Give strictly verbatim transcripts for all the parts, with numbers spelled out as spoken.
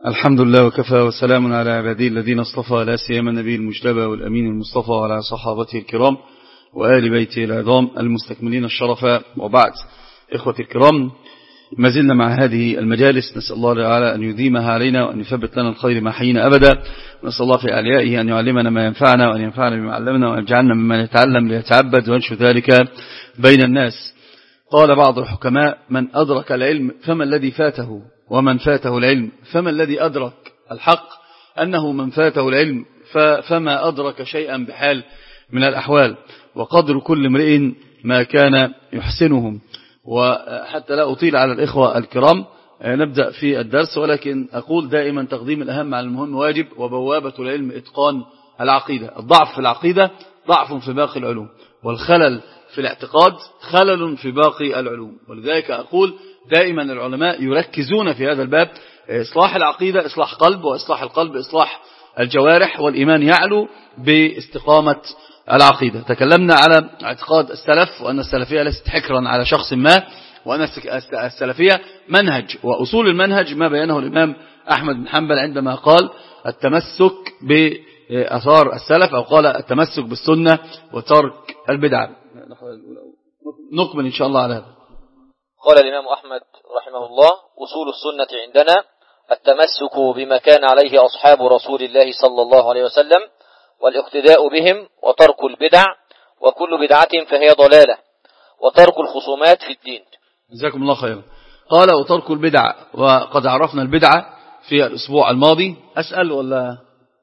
الحمد لله وكفى وسلام على عباده الذين اصطفى، لا سيما النبي المجتبى والأمين المصطفى وعلى صحابته الكرام وآل بيته العظام المستكملين الشرفاء، وبعد. إخوتي الكرام، ما زلنا مع هذه المجالس، نسأل الله تعالى أن يديمها علينا وأن يثبت لنا الخير ما حيينا أبدا، ونسأل الله في أعليائه أن يعلمنا ما ينفعنا وأن ينفعنا بما علمنا وأن يجعلنا ممن يتعلم ليتعبد وينشر ذلك بين الناس. قال بعض الحكماء: من أدرك العلم فما الذي فاته، ومن فاته العلم فما الذي أدرك. الحق أنه من فاته العلم فما أدرك شيئا بحال من الأحوال، وقدر كل امرئ ما كان يحسنهم. وحتى لا أطيل على الإخوة الكرام نبدأ في الدرس، ولكن أقول دائما تقديم الأهم على المهم واجب، وبوابة العلم إتقان العقيدة. الضعف في العقيدة ضعف في باقي العلوم، والخلل في الاعتقاد خلل في باقي العلوم. ولذلك أقول دائما العلماء يركزون في هذا الباب: إصلاح العقيدة إصلاح قلب، وإصلاح القلب إصلاح الجوارح، والإيمان يعلو باستقامة العقيدة. تكلمنا على اعتقاد السلف، وأن السلفية ليست حكرا على شخص ما، وأن السلفية منهج، وأصول المنهج ما بينه الإمام أحمد بن حنبل عندما قال التمسك بأثار السلف، أو قال التمسك بالسنة وترك البدع. نكمل إن شاء الله على هذا. قال الإمام أحمد رحمه الله: أصول السنة عندنا التمسك بما كان عليه أصحاب رسول الله صلى الله عليه وسلم، والاقتداء بهم، وترك البدع، وكل بدعة فهي ضلالة، وترك الخصومات في الدين. جزاكم الله خيرا. قال وترك البدع، وقد عرفنا البدعة في الأسبوع الماضي. أسأل ولا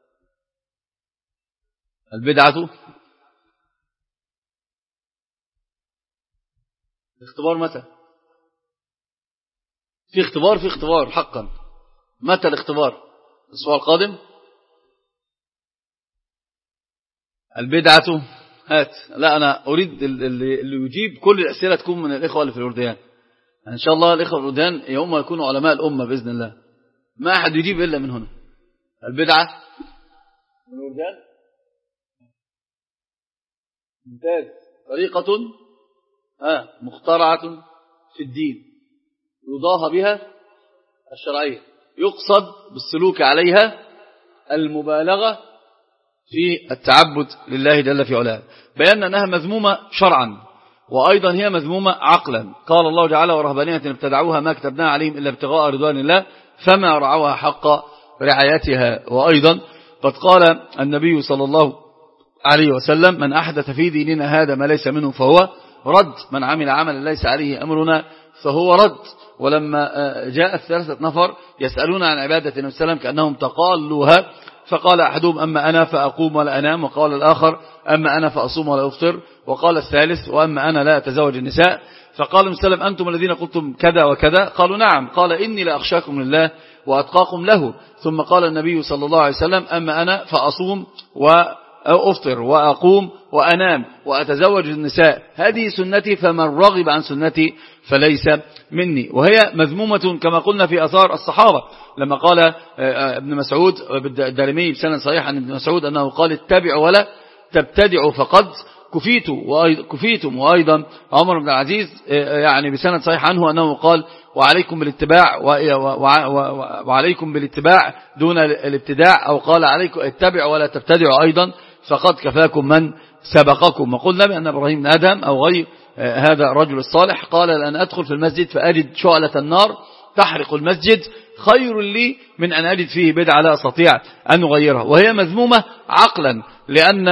البدعة اختبار متى؟ في اختبار في اختبار حقا. متى الاختبار؟ الأسبوع القادم. البدعة هات. لا، أنا أريد اللي, اللي يجيب كل الأسئلة تكون من الإخوة اللي في الأرديان. إن شاء الله الإخوة في الأرديان يوم يكونوا علماء الأمة بإذن الله. ما أحد يجيب إلا من هنا. البدعة من الأرديان ممتاز. طريقة آه مخترعة في الدين يضاهى بها الشرعية، يقصد بالسلوك عليها المبالغة في التعبد لله جل في علاه. بيان أنها مذمومة شرعا، وأيضا هي مذمومة عقلا. قال الله تعالى: ورهبانية ابتدعوها ما كتبناها عليهم إلا ابتغاء رضوان الله فما رعوها حق رعايتها. وأيضا قد قال النبي صلى الله عليه وسلم: من أحدث في ديننا هذا ما ليس منه فهو رد، من عمل عملا ليس عليه أمرنا فهو رد. ولما جاء الثلاثة نفر يسألون عن عبادة النبي صلى الله عليه وسلم كأنهم تقالوها، فقال أحدهم: أما أنا فأقوم ولا أنام، وقال الآخر: أما أنا فأصوم ولا أفطر، وقال الثالث: وأما أنا لا أتزوج النساء. فقال النبي صلى الله عليه وسلم: أنتم الذين قلتم كذا وكذا؟ قالوا: نعم. قال: إني لأخشاكم لله وأتقاكم له. ثم قال النبي صلى الله عليه وسلم: أما أنا فأصوم وأفطر وأقوم وأنام وأتزوج النساء، هذه سنتي، فمن رغب عن سنتي فليس مني. وهي مذمومة كما قلنا في أثار الصحابة، لما قال ابن مسعود الدارمي بسند صحيح عن ابن مسعود أنه قال: اتبعوا ولا تبتدعوا فقد كفيتم. وأيضا عمر بن العزيز يعني بسند صحيح عنه أنه قال: وعليكم بالاتباع وعليكم بالاتباع دون الابتداع، أو قال: عليكم اتبعوا ولا تبتدعوا أيضا فقد كفاكم من سبقكم. وقلنا بأن إبراهيم بن آدم أو غير هذا الرجل الصالح قال: لأن أدخل في المسجد فأجد شعلة النار تحرق المسجد خير لي من أن أجد فيه بدعة لا أستطيع أن أغيرها. وهي مذمومة عقلا، لأن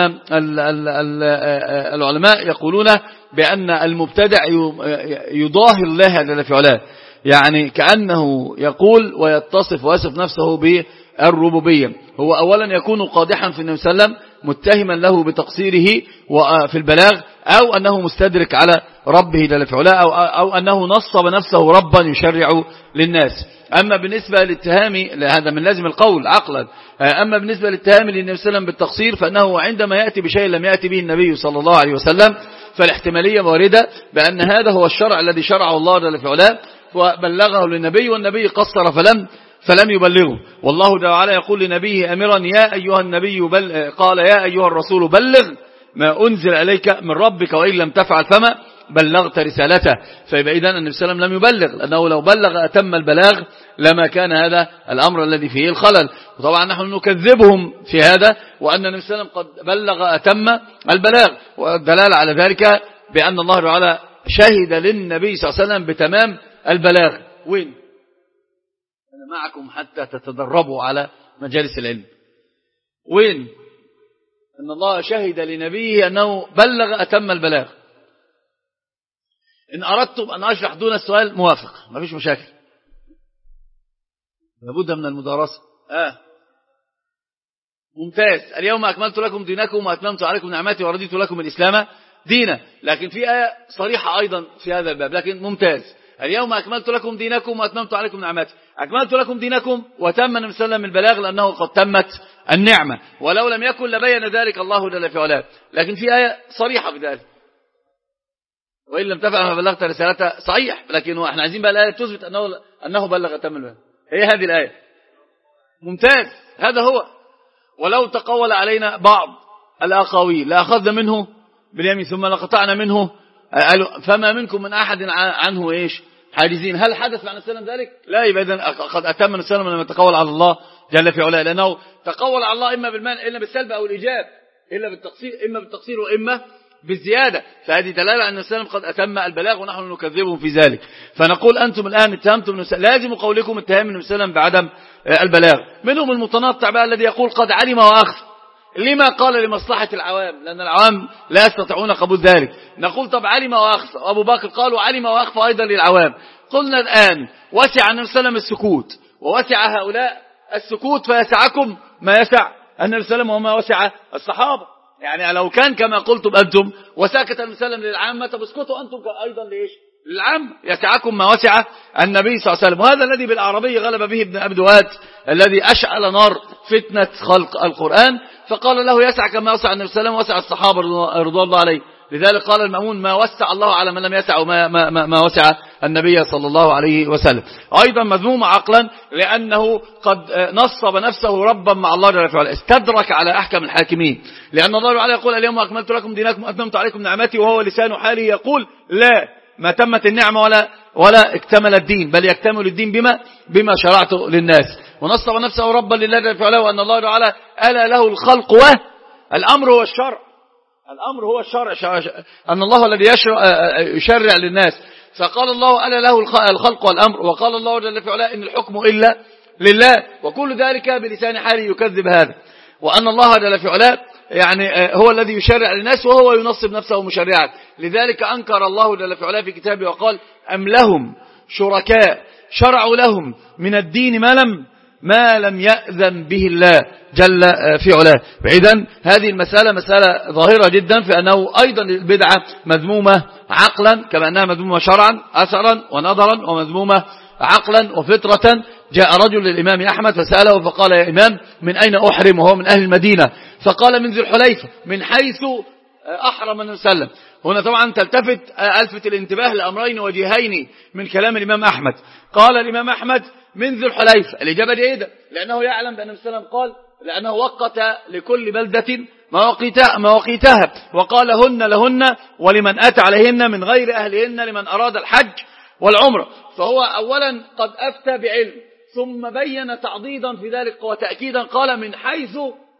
العلماء يقولون بأن المبتدع يضاهي الله جل في علاه، يعني كأنه يقول ويتصف ويصف نفسه بالربوبية. هو أولا يكون قادحا في النبي صلى الله عليه وسلم، متهما له بتقصيره في البلاغ، أو أنه مستدرك على ربه جل في علاه، أو, أو أنه نصب نفسه ربا يشرع للناس. أما بالنسبة للاتهام، هذا من لازم القول عقلا، أما بالنسبة للاتهام للنبي صلى الله عليه وسلم بالتقصير، فأنه عندما يأتي بشيء لم يأتي به النبي صلى الله عليه وسلم فالاحتمالية واردة بأن هذا هو الشرع الذي شرعه الله جل في علاه وبلغه للنبي، والنبي قصر فلم فلم يبلغه. والله جل وعلا يقول لنبيه أمرا: يا أيها النبي بل قال: يا أيها الرسول بلغ ما أنزل إليك من ربك، وإن لم تفعل فما بلغت رسالته. فيبقى إذن النبي صلى الله عليه وسلم لم يبلغ، لأنه لو بلغ أتم البلاغ لما كان هذا الأمر الذي فيه الخلل. وطبعا نحن نكذبهم في هذا، وأن النبي صلى الله عليه وسلم قد بلغ أتم البلاغ، والدلالة على ذلك بأن الله تعالى شهد للنبي صلى الله عليه وسلم بتمام البلاغ. وين؟ أنا معكم حتى تتدربوا على مجالس العلم. وين أن الله شهد لنبيه أنه بلغ أتم البلاغ؟ إن أردتم أن أشرح دون السؤال موافق، ما فيش مشاكل، لابد من المدارسة. آه. ممتاز. اليوم أكملت لكم دينكم وأتممت عليكم نعمتي ورضيت لكم الإسلام دينا. لكن في آية صريحة أيضا في هذا الباب، لكن ممتاز. اليوم أكملت لكم دينكم وأتممت عليكم نعمتي، أكملت لكم دينكم وتم النبي صلى الله عليه وسلم البلاغ لأنه قد تمت النعمة، ولو لم يكن لبين ذلك الله جل في علاه. لكن في آية صريحة في ذلك، وإن لم تفعل ما بلغت رسالته، صحيح، لكن احنا عايزين بقى الآية تثبت أنه أنه بلغ أتم البلاغ. هي هذه الآية. ممتاز، هذا هو. ولو تقول علينا بعض الأقاويل لأخذنا منه باليمين ثم لقطعنا منه، فما منكم من أحد عنه إيش حاجزين. هل حدث مع النبي ذلك؟ لا. يبقى إذن قد أتم النبي لما تقول على الله جل في علاه، لأنه تقول على الله إما بالمنع إلا بالسلب أو الإيجاب، إلا بالتقصير إما بالتقصير وإما بالزيادة. فهذه دلالة أن النبي قد أتم البلاغ ونحن نكذبهم في ذلك. فنقول أنتم الآن اتهمتم، لازم قولكم اتهام النبي صلى الله عليه وسلم بعدم البلاغ. منهم المتنطع بقى الذي يقول قد علم وأخفى. لما قال لمصلحة العوام؟ لأن العوام لا يستطيعون قبول ذلك. نقول طب علم وأخفى، وأبو بكر قالوا علم وأخفى أيضا للعوام. قلنا الآن وسع النبي صلى الله عليه وسلم السكوت، ووسع هؤلاء السكوت، فيسعكم ما يسع النبي صلى الله عليه وسلم وما وسع الصحابة. يعني لو كان كما قلتم أنتم وسكت النبي صلى الله عليه وسلم للعامة، طب اسكتوا أنتم أيضا لإيش؟ للعام. يسعكم ما وسع النبي صلى الله عليه وسلم. وهذا الذي بالعربي غلب به ابن أبي دواد الذي أشعل نار فتنة خلق القرآن، فقال له يسع كما وسع النبي صلى الله عليه وسلم وسع الصحابة رضوان الله عليه. لذلك قال المأمون ما وسع الله على من لم يسع وما ما ما ما وسع النبي صلى الله عليه وسلم. أيضا مذموم عقلا لأنه قد نصب نفسه ربا مع الله جل وعلا، استدرك على أحكم الحاكمين، لأن الله تعالى يقول اليوم أكملت لكم دينكم وأتممت عليكم نعمتي، وهو لسان حاله يقول لا، ما تمت النعمة ولا ولا اكتمل الدين، بل يكتمل الدين بما بما شرعته للناس. ونصب نفسه ربا لله جل وعلا، وأن الله تعالى ألا له الخلق والأمر هو الشرع. الأمر هو الشرع، أن الله الذي يشرع للناس. فقال الله ألا له الخلق والأمر، وقال الله جل وعلا إن الحكم إلا لله، وكل ذلك بلسان حاله يكذب هذا. وأن الله جل وعلا يعني هو الذي يشرع للناس وهو ينصب نفسه مشرعا. لذلك أنكر الله جل وعلا في كتابه وقال أم لهم شركاء شرعوا لهم من الدين ما لم ما لم يأذن به الله جل في علاه. إذن هذه المسألة مسألة ظاهرة جدا في أنه أيضا البدعة مذمومة عقلا كما أنها مذمومة شرعا أثرا ونظرا، ومذمومة عقلا وفطرة. جاء رجل للإمام أحمد فسأله فقال يا إمام من أين أحرم؟ وهو من أهل المدينة. فقال من ذي الحليفة، من حيث أحرم النبي صلى الله عليه وسلم. هنا طبعا تلتفت ألفت الانتباه لأمرين وجهين من كلام الإمام أحمد. قال الإمام أحمد من ذي الحليفة، الإجابة جيدة، لأنه يعلم بأن النبي صلى الله عليه وسلم قال لأنه وقت لكل بلدة مواقيتها، وقال هن لهن ولمن أتى عليهن من غير أهلهن لمن أراد الحج والعمرة. فهو أولا قد أفتى بعلم، ثم بين تعضيدا في ذلك وتأكيدا قال من حيث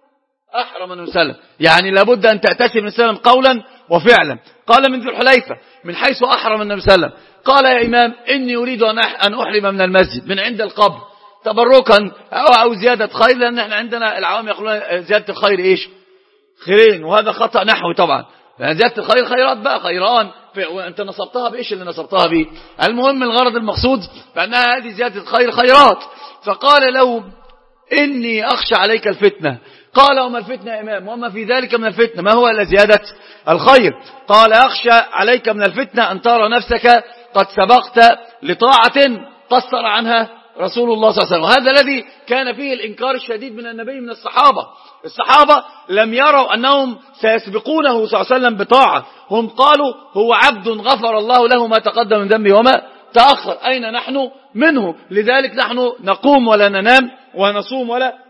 أحرم النبي صلى الله عليه وسلم، يعني لابد أن تأتسم النبي صلى الله عليه وسلم قولا وفعلا. قال من ذي الحليفة من حيث أحرم النبي صلى الله عليه وسلم. قال يا إمام إني أريد أن أحرم من المسجد من عند القبر تبركا أو زيادة خير، لأن احنا عندنا العوام يقولون زيادة الخير إيش؟ خيرين، وهذا خطأ نحوي طبعا. يعني زيادة الخير خيرات بقى خيران، وأنت نصبتها بإيش اللي نصبتها به؟ المهم الغرض المقصود فأنها هذه زيادة الخير خيرات. فقال له إني أخشى عليك الفتنة. قال وما الفتنة يا إمام؟ وما في ذلك من الفتنة ما هو إلا زيادة الخير. قال أخشى عليك من الفتنة أن ترى نفسك قد سبقت لطاعة قصر عنها رسول الله صلى الله عليه وسلم. وهذا الذي كان فيه الإنكار الشديد من النبي من الصحابة. الصحابة لم يروا أنهم سيسبقونه صلى الله عليه وسلم بطاعة، هم قالوا هو عبد غفر الله له ما تقدم من ذنبه وما تأخر، أين نحن منه؟ لذلك نحن نقوم ولا ننام ونصوم ولا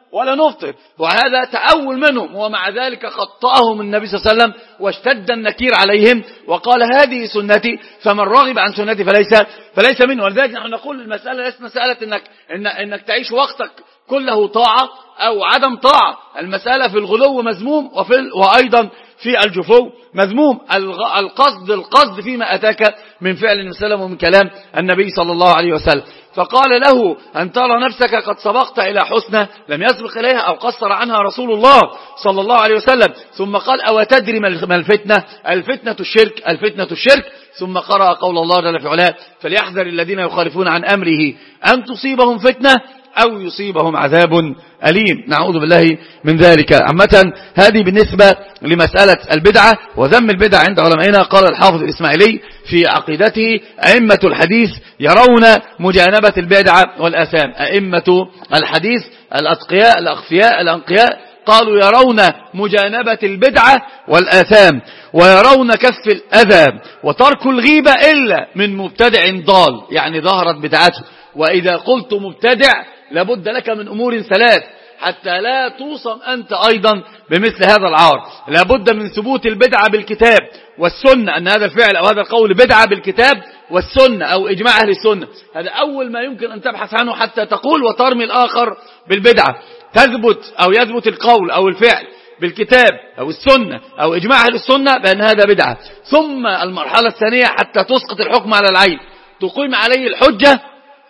ولا نفطر، وهذا تأول منهم. ومع ذلك خطأهم النبي صلى الله عليه وسلم واشتد النكير عليهم وقال هذه سنتي فمن رغب عن سنتي فليس فليس منه. ولذلك نحن نقول المسألة ليست مسألة إنك, إن إنك تعيش وقتك كله طاعة أو عدم طاعة. المسألة في الغلو مذموم وفي وأيضا في الجفو مذموم. القصد القصد فيما أتاك من فعل النبي صلى الله عليه وسلم ومن كلام النبي صلى الله عليه وسلم. فقال له أن ترى نفسك قد سبقت إلى حسنى لم يسبق إليها أو قصر عنها رسول الله صلى الله عليه وسلم. ثم قال أو تدري ما الفتنة؟ الفتنة الشرك الفتنة الشرك. ثم قرأ قول الله جل في علاه فليحذر الذين يخالفون عن أمره أن تصيبهم فتنة أو يصيبهم عذاب أليم. نعوذ بالله من ذلك. عامة هذه بالنسبة لمسألة البدعة وذم البدع عند علمائنا. قال الحافظ الإسماعيلي في عقيدته أئمة الحديث يرون مجانبة البدعة والآثام. أئمة الحديث الأتقياء الأخفياء الأنقياء قالوا يرون مجانبة البدعة والآثام ويرون كف الأذى وترك الغيبة إلا من مبتدع ضال، يعني ظهرت بدعته. وإذا قلت مبتدع لابد لك من أمور ثلاث حتى لا توصم أنت أيضا بمثل هذا العار. لابد من ثبوت البدعة بالكتاب والسنة، أن هذا الفعل أو هذا القول بدعة بالكتاب والسنة أو إجماع أهل السنة. هذا أول ما يمكن أن تبحث عنه حتى تقول وترمي الآخر بالبدعة. تثبت أو يثبت القول أو الفعل بالكتاب أو السنة أو إجماع أهل السنة بأن هذا بدعة. ثم المرحلة الثانية حتى تسقط الحكم على العين، تقيم عليه الحجة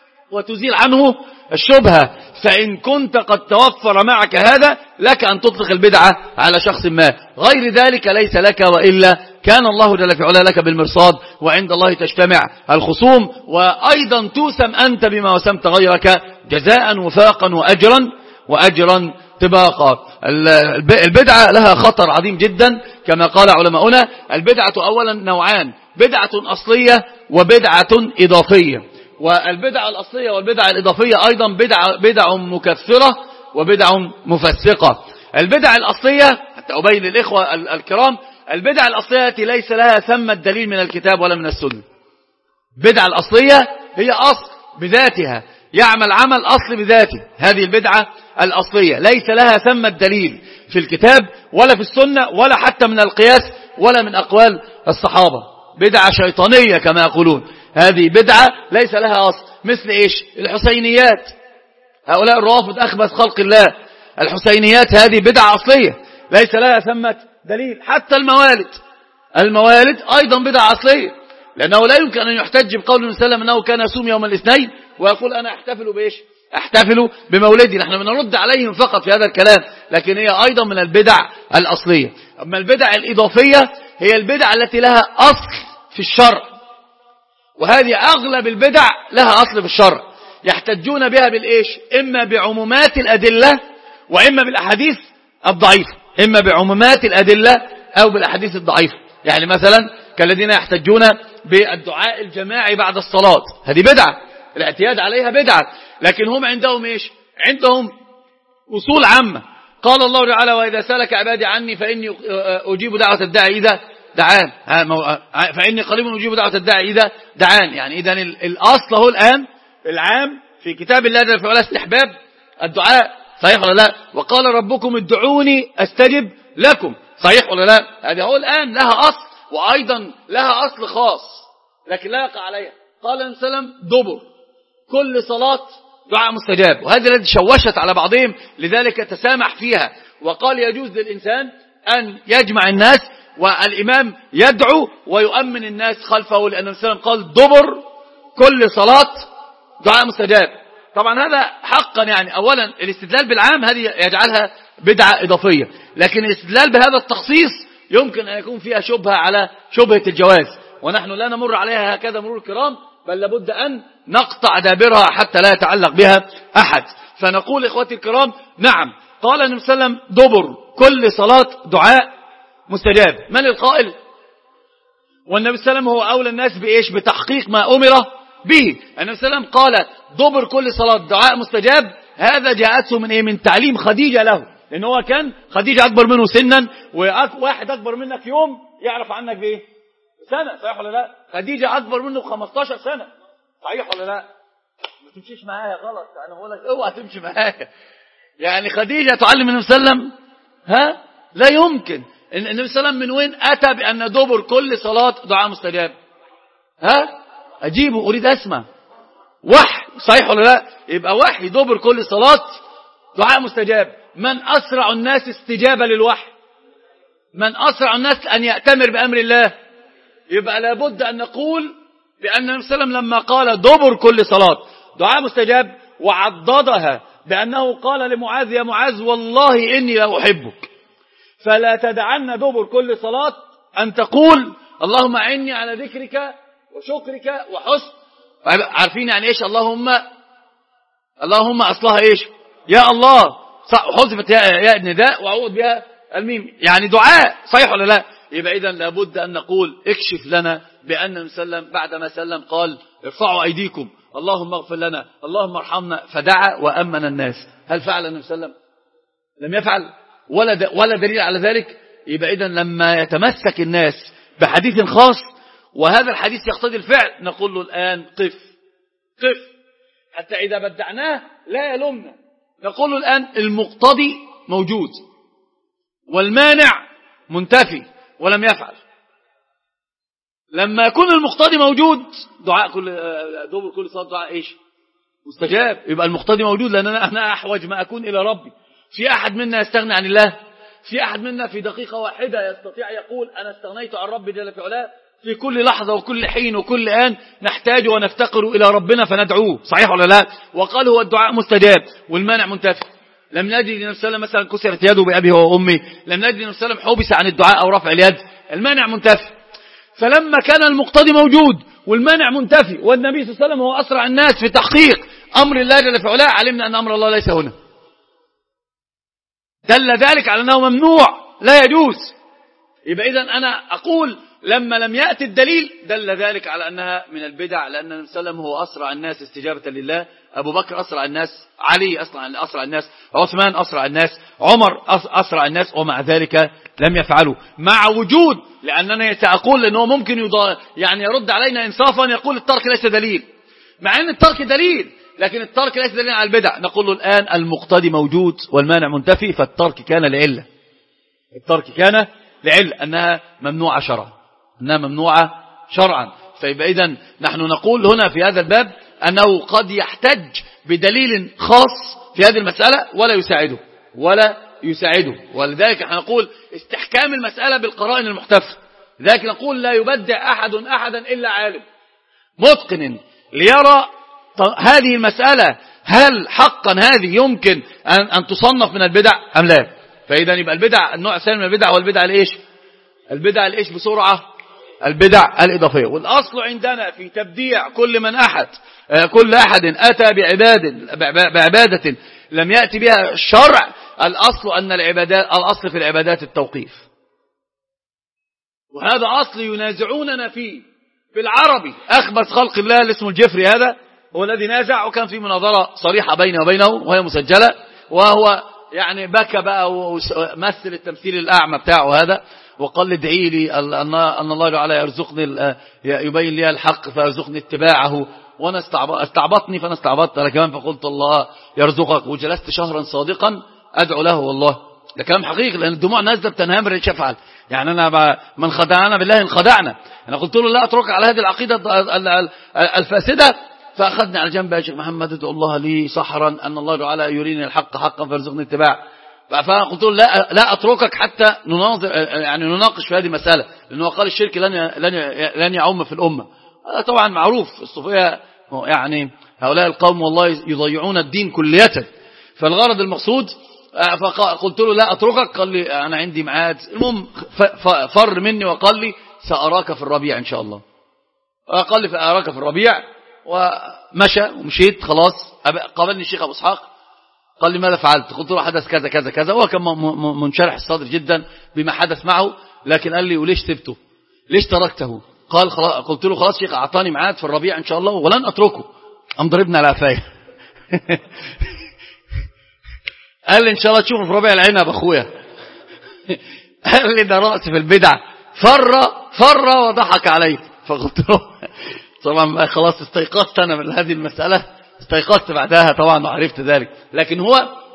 وتزيل عنه الشبهة. فإن كنت قد توفر معك هذا لك أن تطلق البدعة على شخص ما، غير ذلك ليس لك، وإلا كان الله جل في علاه لك بالمرصاد وعند الله تجتمع الخصوم. وأيضا توسم أنت بما وسمت غيرك جزاء وفاقا وأجرا وأجرا طباقا. البدعة لها خطر عظيم جدا كما قال علماؤنا. البدعة أولا نوعان، بدعة أصلية وبدعة إضافية. والبدعة الأصلية والبدعة الإضافية أيضا بدعة, بدعة مكفرة وبدعة مفسقة. البدعة الأصلية حتى أبين للإخوة الكرام، البدعة الأصلية التي ليس لها ثم الدليل من الكتاب ولا من السنة. البدعة الأصلية هي أصل بذاتها، يعمل عمل أصل بذاته، هذه البدعة الأصلية ليس لها ثم الدليل في الكتاب ولا في السنة ولا حتى من القياس ولا من أقوال الصحابة. بدعة شيطانية كما يقولون، هذه بدعة ليس لها أصل. مثل إيش؟ الحسينيات، هؤلاء الروافض أخبث خلق الله. الحسينيات هذه بدعة أصلية ليس لها ثمة دليل. حتى الموالد، الموالد أيضا بدعة أصلية، لأنه لا يمكن أن يحتج بقول النبي صلى الله عليه وسلم أنه كان يصوم يوم الاثنين ويقول أنا أحتفل بإيش؟ أحتفل بمولدي. نحن بنرد عليهم فقط في هذا الكلام، لكن هي أيضا من البدع الأصلية. أما البدع الإضافية هي البدع التي لها أصل في الشرع، وهذه أغلب البدع لها أصل في الشرع، يحتجون بها بالإيش؟ إما بعمومات الأدلة وإما بالأحاديث الضعيفة، إما بعمومات الأدلة أو بالأحاديث الضعيفة. يعني مثلا كالذين يحتجون بالدعاء الجماعي بعد الصلاة، هذه بدعة، الاعتياد عليها بدعة، لكن هم عندهم إيش؟ عندهم أصول عامة. قال الله تعالى وإذا سألك عبادي عني فإني أجيب دعوة الداعي إذا دعان، فإني قريب أجيب دعوة الداعي إذا دعان. يعني إذن الأصل هو الآن العام في كتاب الله جل وعلا استحباب الدعاء، صحيح ولا لا؟ وقال ربكم ادعوني أستجب لكم، صحيح ولا لا؟ هذا هو الآن لها أصل، وأيضا لها أصل خاص لكن لا يقع عليها. قال النبي صلى الله عليه وسلم دبر كل صلاة دعاء مستجاب، وهذه التي شوشت على بعضهم لذلك تسامح فيها. وقال يجوز للإنسان أن يجمع الناس والإمام يدعو ويؤمن الناس خلفه، لأن النبي صلى الله عليه وسلم قال دبر كل صلاة دعاء مستجاب. طبعا هذا حقا يعني أولا الاستدلال بالعام هذه يجعلها بدعة إضافية، لكن الاستدلال بهذا التخصيص يمكن أن يكون فيها شبهة على شبهة الجواز، ونحن لا نمر عليها هكذا مرور الكرام، بل لابد أن نقطع دابرها حتى لا يتعلق بها أحد. فنقول إخوتي الكرام نعم، قال النبي صلى الله عليه وسلم دبر كل صلاة دعاء مستجاب. من القائل؟ والنبي صلى الله عليه وسلم هو أولى الناس بإيش؟ بتحقيق ما أمر به. النبي صلى الله عليه وسلم قال دبر كل صلاة دعاء مستجاب، هذا جاءته من إيه؟ من تعليم خديجة له، لأن هو كان خديجة أكبر منه سنا، وواحد أكبر منك يوم يعرف عنك بإيه؟ سنة، صحيح ولا لا؟ خديجة أكبر منه بخمستاشر سنة، صحيح ولا لا؟ ما تمشيش معايا غلط، أنا بقول لك اوعى تمشي معايا. يعني خديجة تعلم النبي صلى الله عليه وسلم؟ ها؟ لا يمكن. النبي صلى الله عليه وسلم من وين أتى بأن دبر كل صلاة دعاء مستجاب؟ ها؟ أجيبه، أريد أسمع. وحي صحيح ولا لا؟ يبقى وحي دبر كل صلاة دعاء مستجاب. من أسرع الناس استجابة للوحي؟ من أسرع الناس أن يأتمر بأمر الله؟ يبقى لابد أن نقول بأن النبي صلى الله عليه وسلم لما قال دبر كل صلاة دعاء مستجاب وعضدها بأنه قال لمعاذ يا معاذ والله إني لا أحبك فلا تدعن دبر كل صلاة أن تقول اللهم أعني على ذكرك وشكرك وحسن. عارفين يعني إيش اللهم؟ اللهم أصلها إيش؟ يا الله، حذفت يا النداء وعوض بها الميم، يعني دعاء صحيح ولا لا؟ يبقى إذن لابد أن نقول اكشف لنا بأن النبي صلى الله عليه وسلم بعدما سلم قال ارفعوا أيديكم اللهم اغفر لنا اللهم ارحمنا فدعا وأمن الناس. هل فعل النبي صلى الله عليه وسلم؟ لم يفعل ولا ولا دليل على ذلك. يبقى إذن لما يتمسك الناس بحديث خاص وهذا الحديث يقتضي الفعل نقول له الآن قف قف حتى إذا بدعناه لا يلومنا. نقول له الآن المقتضي موجود والمانع منتفي ولم يفعل. لما يكون المقتضي موجود دعاء كل دبر كل صلاة دعاء ايش؟ مستجاب. يبقى المقتضي موجود لأن أنا أحوج ما أكون إلى ربي. في أحد منا يستغني عن الله؟ في أحد منا في دقيقة واحدة يستطيع يقول أنا استغنيت عن ربي جل في علاه؟ في كل لحظة وكل حين وكل آن نحتاج ونفتقر إلى ربنا فندعوه صحيح ولا لا؟ وقال هو الدعاء مستجاب والمانع منتفي. لم نجد النبي صلى الله عليه وسلم مثلا كسرت يده بأبيه وأمي، لم نجد النبي صلى الله عليه وسلم حبس عن الدعاء أو رفع اليد، المانع منتفي. فلما كان المقتضي موجود والمانع منتفي والنبي صلى الله عليه وسلم هو أسرع الناس في تحقيق أمر الله جل في علاه علمنا أن أمر الله ليس هنا. دل ذلك على أنه ممنوع لا يجوز. يبقى إذن أنا أقول لما لم يأتي الدليل دل ذلك على أنها من البدع لأن النبي صلى الله عليه وسلم هو أسرع الناس استجابة لله. أبو بكر أسرع الناس، علي أسرع, أسرع الناس، عثمان أسرع الناس، عمر أسرع الناس ومع ذلك لم يفعلوا مع وجود لأنني سأقول أنه ممكن يضا يعني يرد علينا إنصافا يقول الترك ليس دليل مع أن الترك دليل لكن الترك ليس دليل على البدع. نقول له الآن المقتضي موجود والمانع منتفي فالترك كان لعلة الترك كان لعلة أنها ممنوعة شرعا أنها ممنوعة شرعا. فيبقى إذن نحن نقول هنا في هذا الباب أنه قد يحتج بدليل خاص في هذه المسألة ولا يساعده ولا يساعده ولذلك نحن نقول استحكام المسألة بالقرائن المحتفة. لذلك نقول لا يبدع أحد أحدا إلا عالم متقن ليرى هذه المسألة هل حقا هذه يمكن أن, أن تصنف من البدع أم لا. فإذا يبقى البدع النوع الثاني من البدع والبدع الإيش؟ البدع الإيش بسرعة؟ البدع الإضافية. والأصل عندنا في تبديع كل من أحد كل أحد أتى بعبادة بعبادة لم يأتي بها الشرع. الأصل أن العبادات الأصل في العبادات التوقيف وهذا أصل ينازعوننا فيه في العربي. أخبث خلق الله اللي اسمه الجفري هذا هو الذي نازع وكان في مناظرة صريحة بينه وبينه وهي مسجلة وهو يعني بكى بقى ومثل التمثيل الأعمى بتاعه هذا وقال لي ادعي لي أن الله تعالى يرزقني يبين لي الحق فيرزقني اتباعه وانا استعبطني فانا استعبطت انا كمان فقلت الله يرزقك وجلست شهرا صادقا ادعو له. والله ده كلام حقيقي لان الدموع نازله بتنهمر ايش افعل يعني انا من خدعنا بالله انخدعنا. انا قلت له لا اترك على هذه العقيده الفاسده فاخذني على جنب يا شيخ محمد ادعو الله لي سحرا ان الله تعالى يريني الحق حقا فيرزقني اتباعه. فقلت له لا لا اتركك حتى نناظر يعني نناقش في هذه المساله لانه قال الشرك لن لن لن يعم في الامه. هذا طبعا معروف الصوفيه يعني هؤلاء القوم والله يضيعون الدين كلية. فالغرض المقصود فقلت له لا أتركك قال لي أنا عندي ميعاد. المهم فر مني وقال لي سأراك في الربيع إن شاء الله. قال لي سأراك في الربيع ومشى ومشيت خلاص. قابلني الشيخ أبو إسحاق قال لي ماذا فعلت؟ قلت له حدث كذا كذا كذا. هو كان منشرح الصدر جدا بما حدث معه لكن قال لي وليش سبته ليش تركته؟ قال خلاص. قلت له خلاص شيخ أعطاني ميعاد في الربيع إن شاء الله ولن أتركه. قام ضربنا على قفايا قال لي إن شاء الله تشوفه في ربيع العنب أخويا. قال لي ده رأس في البدع فر فر وضحك علي. فقلت له طبعا خلاص استيقظت أنا من هذه المسألة استيقظت بعدها طبعا وعرفت ذلك. لكن هو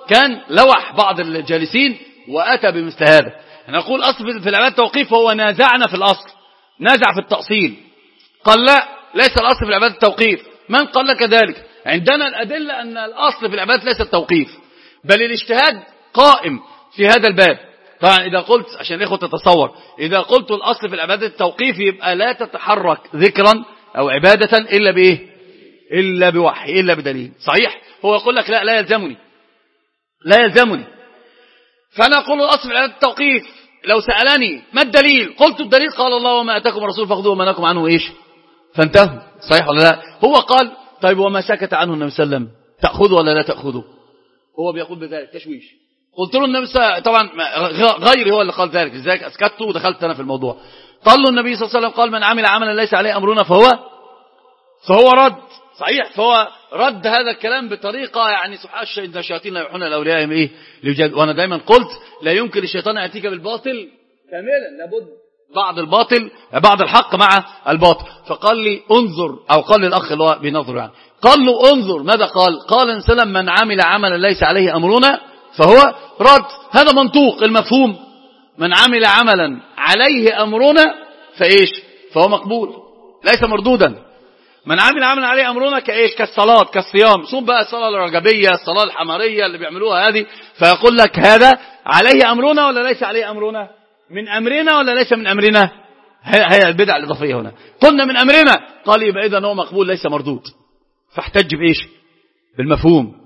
كان لوح بعض الجالسين وأتى بمثل هذا. نقول أصل في العبادة التوقيف، هو نازعنا في الأصل، نازع في التأصيل، قال لا ليس الأصل في العبادة التوقيف. من قال لك ذلك؟ عندنا الأدلة أن الأصل في العبادة ليس التوقيف، بل الاجتهاد قائم في هذا الباب. طبعا إذا قلت، عشان الإخوة تتصور، إذا قلت الأصل في العبادة التوقيف يبقى لا تتحرك ذكرا أو عبادة إلا بإيه؟ إلا بوحي، إلا بدليل. صحيح؟ هو يقول لك لا لا يلزمني، لا يلزمني. فأنا أقول الأصل في العبادة التوقيف. لو سألني ما الدليل؟ قلت الدليل قال الله وما أتاكم الرسول فاخذوه وما نهاكم عنه إيش؟ فانتهوا. صحيح ولا لا؟ هو قال طيب وما سكت عنه النبي صلى الله عليه وسلم تأخذه ولا لا تأخذه؟ هو بيقول بذلك تشويش. قلت له النبي صلى طبعا غيري هو اللي قال ذلك، لذلك أسكت ودخلت أنا في الموضوع. قال له النبي صلى الله عليه وسلم قال من عمل عملا ليس عليه أمرنا فهو فهو رد. صحيح، فهو رد هذا الكلام بطريقة يعني سبحان الشياطين لا يوحون لأوليائهم إيه ليجاد. وأنا دايما قلت لا يمكن الشيطان يأتيك بالباطل كاملا، لابد بعض الباطل بعض الحق مع الباطل. فقال لي انظر، أو قال للأخ اللي هو بينظر يعني، قال له انظر ماذا قال؟ قال سلم من عمل عملا ليس عليه أمرنا فهو رد. هذا منطوق المفهوم، من عمل عملا عليه أمرنا فإيش؟ فهو مقبول ليس مردودا. من عمل عملا عليه أمرنا كإيش؟ كالصلاة كالصيام، صوم بقى الصلاة الرجبية الصلاة الحمارية اللي بيعملوها هذه، فيقول لك هذا عليه أمرنا ولا ليس عليه أمرنا؟ من أمرنا ولا ليس من أمرنا؟ هي البدع الإضافية هنا. قلنا من أمرنا، قال يبقى إذن هو مقبول ليس مردود، فاحتج بإيش؟ بالمفهوم.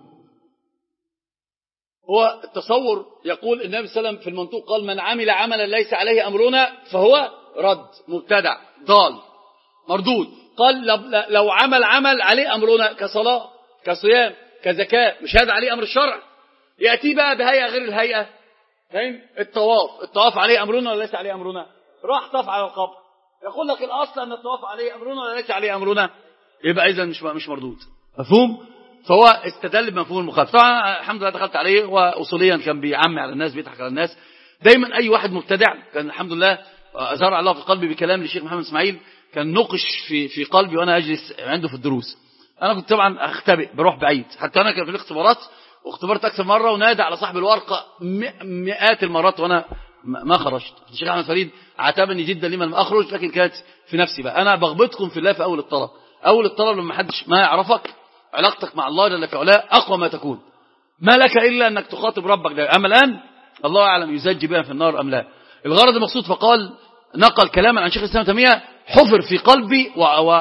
هو التصور يقول النبي صلى الله عليه وسلم في المنطوق قال من عمل عملا ليس عليه أمرنا فهو رد، مبتدع ضال مردود. قال لو عمل عمل عليه أمرنا كصلاة كصيام كزكاة، مش هذا عليه أمر الشرع؟ يأتي بقى بهيئة غير الهيئة. فاهم؟ الطواف الطواف عليه أمرنا ولا ليس عليه أمرنا؟ راح طاف على القبر، يقول لك الأصل أن الطواف عليه أمرنا ولا ليس عليه أمرنا؟ يبقى إذا مش مش مردود. مفهوم؟ فهو استدل بمفهوم المخالف. طبعا الحمد لله دخلت عليه، وأصوليا كان بيعمي على الناس بيضحك على الناس. دايما أي واحد مبتدع كان الحمد لله زرع الله في قلبي بكلام للشيخ محمد إسماعيل، كان نقش في في قلبي وأنا أجلس عنده في الدروس. أنا كنت طبعا أختبئ بروح بعيد، حتى أنا كان في الاختبارات واختبرت أكثر مرة ونادى على صاحب الورقة مئات المرات وأنا ما خرجت. الشيخ أحمد فريد عاتبني جدا لما لم أخرج، لكن كانت في نفسي بقى. أنا بغبطكم في الله في أول الطلب. أول الطلب لما حدش ما يعرفك، علاقتك مع الله جل في علاه أقوى ما تكون، ما لك إلا أنك تخاطب ربك ده. أما الآن الله أعلم يزج بها في النار أم لا. الغرض المقصود، فقال نقل كلاما عن شيخ الإسلام تيمية حفر في قلبي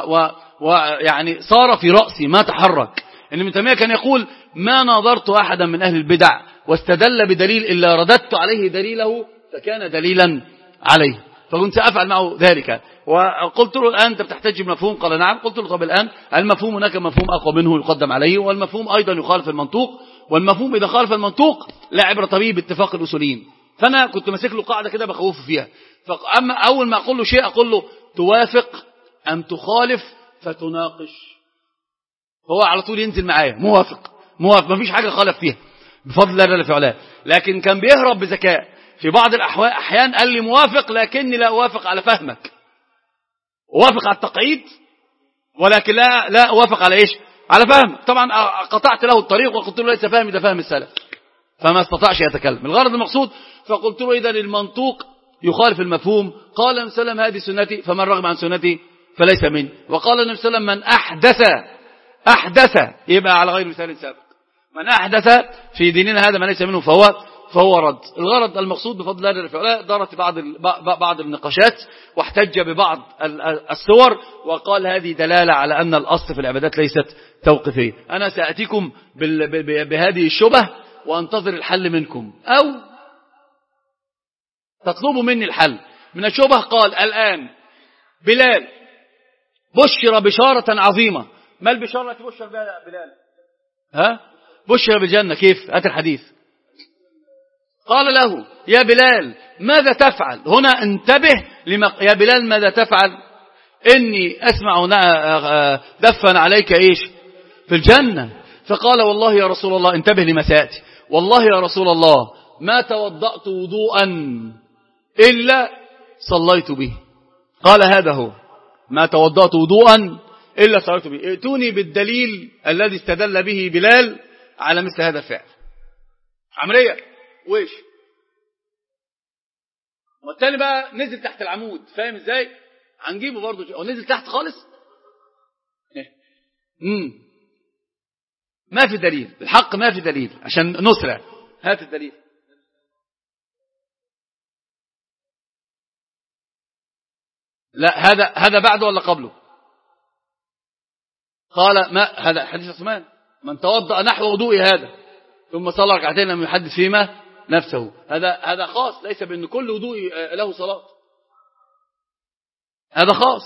ويعني صار في رأسي ما تحرك. إن ابن تيمية كان يقول ما ناظرت أحدا من أهل البدع واستدل بدليل إلا رددت عليه دليله فكان دليلا عليه، فكنت أفعل معه ذلك. وقلت له الآن أنت بتحتاج بمفهوم؟ قال نعم. قلت له طب الآن المفهوم هناك مفهوم أقوى منه يقدم عليه، والمفهوم أيضا يخالف المنطوق، والمفهوم إذا خالف المنطوق لا عبرة به باتفاق الأصوليين. فأنا كنت ماسك له قاعدة كده بخوفه فيها. فأما أول ما أقول له شيء أقول له توافق أم تخالف فتناقش، هو على طول ينزل معايا موافق موافق، ما فيش حاجة خالف فيها بفضل الله جل في علاه. لكن كان بيهرب بذكاء في بعض الأحيان، قال لي موافق لكني لا أوافق على فهمك، أوافق على التقعيد ولكن لا لا أوافق على إيش؟ على فهمك. طبعا قطعت له الطريق وقلت له ليس فهمي ده فهم السلف، فما استطاعش يتكلم. الغرض المقصود، فقلت له إذا المنطوق يخالف المفهوم. قال النبي صلى الله عليه وسلم هذه سنتي فمن رغب عن سنتي فليس مني. وقال النبي صلى الله عليه وسلم من أحدث أحدث يبقى على غير مثال سابق، من أحدث في ديننا هذا ما ليس منه فهو فهو رد. الغرض المقصود بفضل الله جل وعلا دارت بعض بعض النقاشات واحتج ببعض الصور وقال هذه دلالة على أن الأصل في العبادات ليست توقيفية. أنا سأتيكم بهذه الشبه وأنتظر الحل منكم، أو تطلبوا مني الحل من الشبه. قال الآن بلال بشر بشارة عظيمة، ما البشارة التي بشر بها بلال؟ ها؟ بشر بالجنة. كيف؟ أتى الحديث. قال له يا بلال ماذا تفعل؟ هنا انتبه لما يا بلال ماذا تفعل؟ إني أسمع دفا عليك إيش في الجنة. فقال والله يا رسول الله، انتبه لما سيأتي، والله يا رسول الله ما توضأت وضوءا إلا صليت به. قال هذا هو، ما توضأت وضوءا إلا صليت به. ائتوني بالدليل الذي استدل به بلال على مثل هذا الفعل. عمرية ويش، والتاني بقى نزل تحت العمود، فاهم ازاي؟ هنجيبه برضه او نزل تحت خالص. امم ما في دليل، الحق ما في دليل عشان نسرع. هات الدليل. لا هذا هذا بعده ولا قبله؟ قال ما هذا حديث عثمان من توضأ نحو وضوء هذا ثم صلى ركعتين لم يحدث فيما نفسه. هذا هذا خاص، ليس بأن كل وضوء له صلاة، هذا خاص.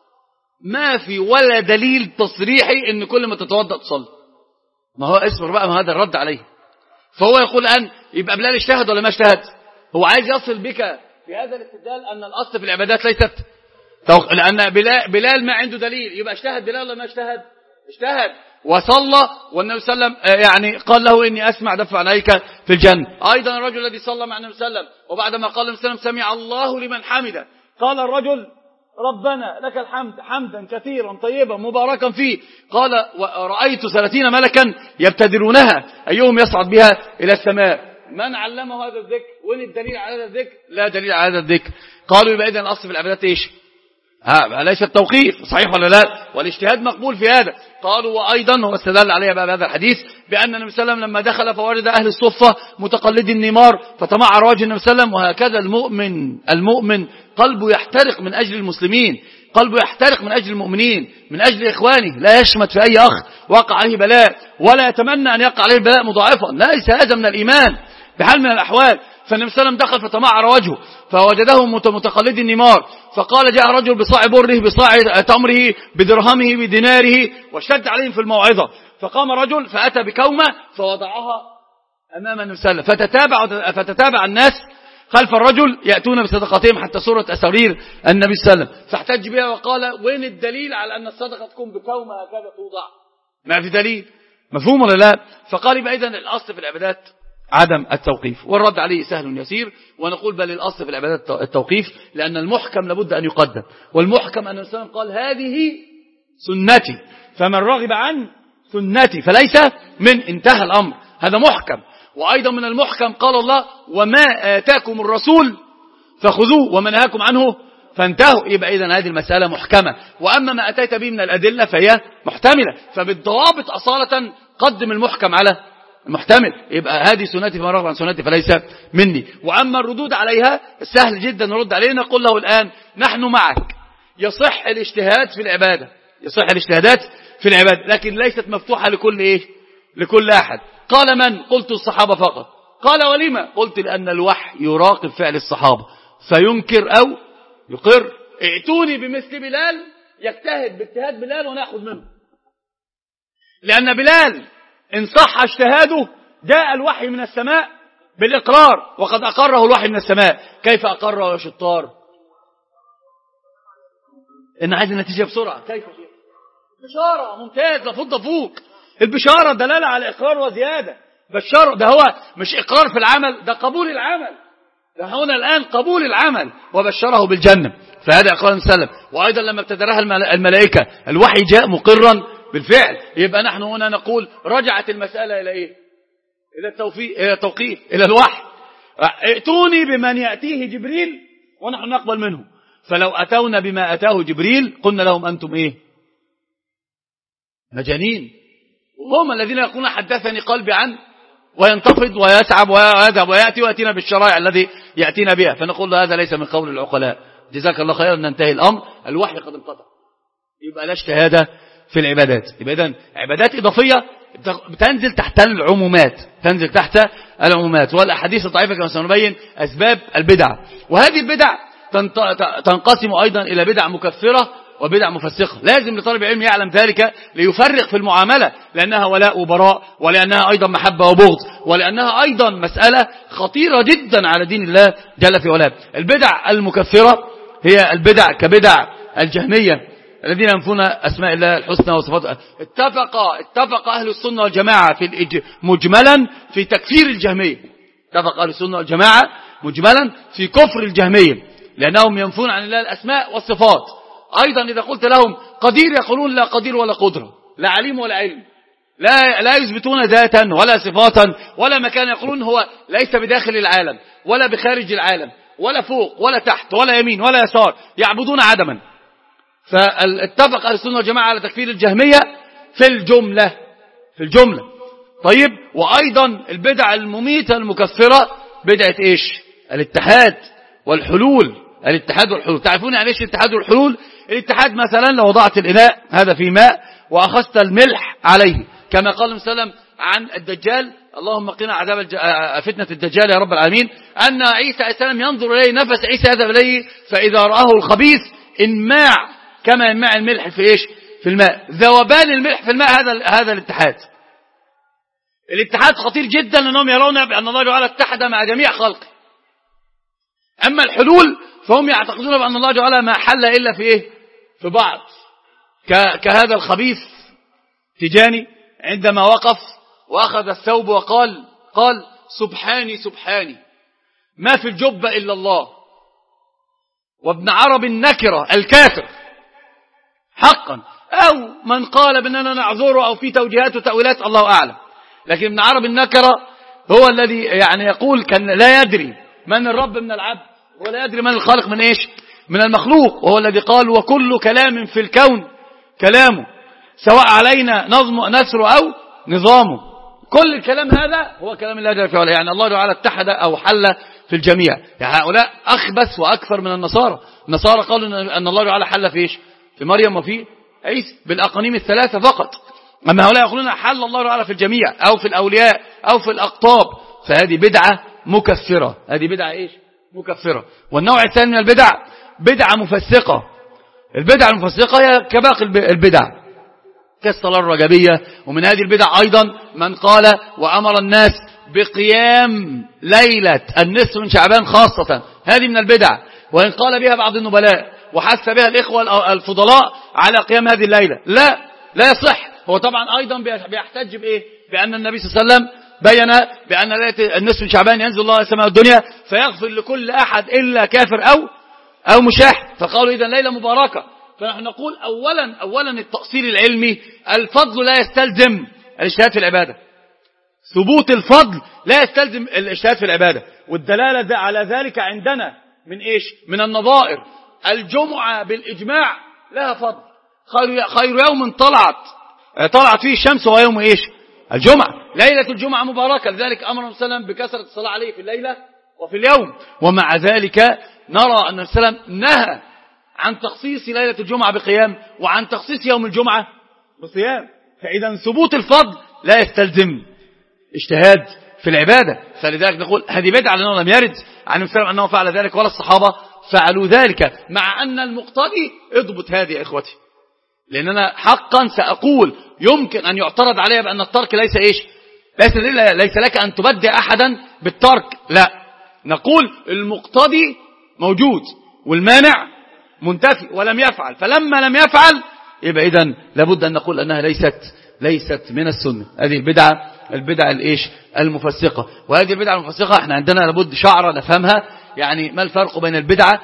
ما في ولا دليل تصريحي ان كل ما تتوضأ تصلي. ما هو اصبر بقى، ما هذا الرد عليه. فهو يقول أن يبقى بلال اجتهد ولا ما اجتهد؟ هو عايز يصل بك في هذا الاستدلال أن الأصل في العبادات ليست توق... لأن بلال, بلال ما عنده دليل، يبقى اجتهد بلال ولا ما اجتهد؟ اجتهد وصلى، والنبي صلى الله عليه وسلم يعني قال له إني أسمع دفع عليك في الجنة. أيضا الرجل الذي صلى مع النبي صلى الله عليه وسلم وبعدما قال النبي صلى الله عليه وسلم سمع الله لمن حمده، قال الرجل ربنا لك الحمد حمدا كثيرا طيبا مباركا فيه، قال ورأيت ثلاثين ملكا يبتدرونها أيهم يصعد بها إلى السماء. من علمه هذا الذكر؟ وين الدليل على هذا الذكر؟ لا دليل على هذا الذكر. قالوا يبقى إذن الأصل في العبادات إيش؟ ها ليس التوقيف، صحيح ولا لا؟ والاجتهاد مقبول في هذا. قالوا وأيضا هو استدل عليها بقى بهذا الحديث بأن النبي صلى الله عليه وسلم لما دخل فوجد أهل الصفة متقلدي النمار فتمعر وجه النبي صلى الله عليه وسلم. وهكذا المؤمن المؤمن قلبه يحترق من أجل المسلمين، قلبه يحترق من أجل المؤمنين، من أجل إخوانه، لا يشمت في أي أخ وقع عليه بلاء ولا يتمنى أن يقع عليه بلاء مضاعفا، ليس هذا من الإيمان بحال من الأحوال. فالنبي صلى الله عليه وسلم دخل فتمعر وجهه فوجده متقلدي النمار، فقال جاء رجل بصاع بره بصاع تمره بدرهمه بديناره واشتد عليهم في الموعظة، فقام رجل فأتى بكومة فوضعها أمام النبي صلى الله عليه وسلم، فتتابع, فتتابع الناس خلف الرجل يأتون بصدقاتهم حتى صورة أسارير النبي صلى الله عليه وسلم، فاحتج بها وقال وين الدليل على أن الصدقة تكون بكومة هكذا توضع؟ ما في دليل. مفهوم ولا لا؟ فقال يبقى إذن الأصل في العبادات عدم التوقيف، والرد عليه سهل يسير، ونقول بل الأصل في العبادات التوقيف، لأن المحكم لابد أن يقدم، والمحكم أن الإسلام قال هذه سنتي فمن رغب عن سنتي فليس من، انتهى الأمر، هذا محكم. وأيضا من المحكم قال الله وما آتاكم الرسول فخذوه وما نهاكم عنه فانتهوا. يبقى إذن هذه المسألة محكمة، وأما ما أتيت به من الأدلة فهي محتملة، فبالضوابط أصالة قدم المحكم على محتمل. يبقى هذه سنتي فمن رغب عن سنتي فليس مني. وأما الردود عليها سهل جدا نرد عليه، نقول له الآن نحن معك، يصح الاجتهاد في العبادة، يصح الاجتهادات في العبادة، لكن ليست مفتوحة لكل إيه؟ لكل أحد. قال من؟ قلت الصحابة فقط. قال ولما؟ قلت لأن الوحي يراقب فعل الصحابة فينكر أو يقر. ائتوني بمثل بلال يجتهد باجتهاد بلال ونأخذ منه، لأن بلال إن صح اجتهاده جاء الوحي من السماء بالإقرار، وقد أقره الوحي من السماء. كيف أقره يا شطار؟ إن عايز النتيجة بسرعة. كيف؟ بشارة ممتاز لفض فوق. البشارة دلالة على إقرار وزيادة. بشارة ده هو مش إقرار في العمل، ده قبول العمل، ده هنا الآن قبول العمل وبشره بالجنة، فهذا إقرار السلم. وأيضا لما ابتدرها الملائكة الوحي جاء مقرا بالفعل. يبقى نحن هنا نقول رجعت المسألة إلى إيه؟ إلى التوفيق، إلى التوقيف، إلى الوحي. ائتوني بمن يأتيه جبريل ونحن نقبل منه، فلو أتونا بما أتاه جبريل قلنا لهم أنتم إيه؟ مجانين. وهم الذين يقولون حدثني قلبي عن وينتفض ويسعب ويذهب ويأتي ويأتينا بالشرائع الذي يأتينا بها، فنقول هذا ليس من قول العقلاء. جزاك الله خيرا. ننتهي الأمر، الوحي قد انقطع، يبقى لا اجتهاد في العبادات. يبقى إذن عبادات إضافية بتنزل تحت العمومات، تنزل تحت العمومات. والأحاديث الضعيفة كما سنبين أسباب البدع، وهذه البدع تنقسم أيضا إلى بدع مكفرة وبدع مفسقة. لازم لطالب العلم يعلم ذلك ليفرق في المعاملة، لأنها ولاء وبراء، ولأنها أيضا محبة وبغض، ولأنها أيضا مسألة خطيرة جدا على دين الله جل في علاه. البدع المكفرة هي البدع كبدع الجهمية الذين ينفون أسماء الله الحسنى وصفاته. اتفق اتفق أهل السنة والجماعة في الإج... مجملا في تكفير الجهمية. اتفق أهل السنة والجماعة مجملا في كفر الجهمية، لأنهم ينفون عن الله الأسماء والصفات. أيضا إذا قلت لهم قدير يقولون لا قدير ولا قدرة، لا عليم ولا علم. لا لا يثبتون ذاتا ولا صفاتا ولا مكان، يقولون هو ليس بداخل العالم ولا بخارج العالم ولا فوق ولا تحت ولا يمين ولا يسار، يعبدون عدما. فاتفق أهل السنة والجماعة على تكفير الجهمية في الجملة في الجملة طيب. وأيضا البدع المميتة المكفرة بدعة إيش؟ الاتحاد والحلول. الاتحاد والحلول، تعرفون يعني إيش الاتحاد والحلول؟ الاتحاد مثلا لو وضعت الإناء هذا في ماء وأخذت الملح عليه، كما قال النبي صلى الله عليه وسلم عن الدجال، اللهم قنا عذاب الج... فتنة الدجال يا رب العالمين، أن عيسى عليه السلام ينظر إليه، نفس عيسى يذهب إليه فإذا رآه الخبيث انماع كما ينماع الملح في إيش؟ في الماء. ذوبان الملح في الماء هذا هذا الاتحاد. الاتحاد خطير جدا لأنهم يرون بأن الله تعالى اتحد مع جميع خلقه. أما الحلول فهم يعتقدون بأن الله تعالى ما حل إلا في إيه؟ في بعض، كهذا الخبيث تجاني عندما وقف وأخذ الثوب وقال قال سبحاني سبحاني ما في الجبة إلا الله. وابن عرب النكرة الكافر حقا، أو من قال بأننا نعذره أو في توجيهات وتأويلات الله أعلم، لكن ابن عرب النكرة هو الذي يعني يقول كان لا يدري من الرب من العبد ولا يدري من الخالق من إيش؟ من المخلوق، وهو الذي قال وكل كلام في الكون كلامه سواء علينا نظم نثر أو نظامه. كل الكلام هذا هو كلام الله جل وعلا، يعني الله تعالى اتحد أو حل في الجميع. يعني هؤلاء أخبث وأكثر من النصارى. النصارى قالوا أن الله تعالى حل في إيش؟ في مريم وفي عيسى بالأقانيم الثلاثة فقط. أما هؤلاء يقولون حل الله تعالى في الجميع أو في الأولياء أو في الأقطاب، فهذه بدعة مكفرة. هذه بدعة إيش؟ مكفرة. والنوع الثاني من البدع بدعة مفسقة. البدعة المفسقة هي كباقي البدع كالصلاة الرجبية. ومن هذه البدع أيضا من قال وأمر الناس بقيام ليلة النصف من شعبان خاصة، هذه من البدع، وإن قال بها بعض النبلاء وحث بها الإخوة الفضلاء على قيام هذه الليلة، لا لا يصح. هو طبعا أيضا بيحتج بإيه؟ بأن النبي صلى الله عليه وسلم بين بأن ليلة النصف من شعبان ينزل الله السماء الدنيا فيغفر لكل أحد إلا كافر أو أو مشاح، فقالوا إذا ليلة مباركة. فنحن نقول أولا أولا التأصيل العلمي، الفضل لا يستلزم الاجتهاد في العبادة. ثبوت الفضل لا يستلزم الاجتهاد في العبادة، والدلالة على ذلك عندنا من إيش؟ من النظائر. الجمعة بالإجماع لها فضل، خير, خير يوم طلعت طلعت فيه الشمس وهو يوم إيش؟ الجمعة. ليلة الجمعة مباركة، لذلك أمر النبي صلى الله عليه وسلم بكثرة الصلاة عليه في الليلة وفي اليوم. ومع ذلك نرى أن النبي صلى الله عليه وسلم نهى عن تخصيص ليلة الجمعة بقيام وعن تخصيص يوم الجمعة بصيام. فإذا ثبوت الفضل لا يستلزم اجتهاد في العبادة. فلذلك نقول هذه بدعة لأنه لم يرد عن النبي صلى الله عليه وسلم أنه فعل ذلك ولا الصحابة فعلوا ذلك، مع أن المقتضي اضبط هذه يا إخوتي، لأننا حقا سأقول يمكن أن يعترض عليها بأن الترك ليس إيش؟ ليس, ليس لك أن تبدع أحدا بالترك، لا، نقول المقتضي موجود والمانع منتفي ولم يفعل، فلما لم يفعل يبقى إذن لابد أن نقول أنها ليست ليست من السنة. هذه البدعة البدعة الإيش؟ المفسقة. وهذه البدعة المفسقة احنا عندنا لابد شعرة نفهمها، يعني ما الفرق بين البدعة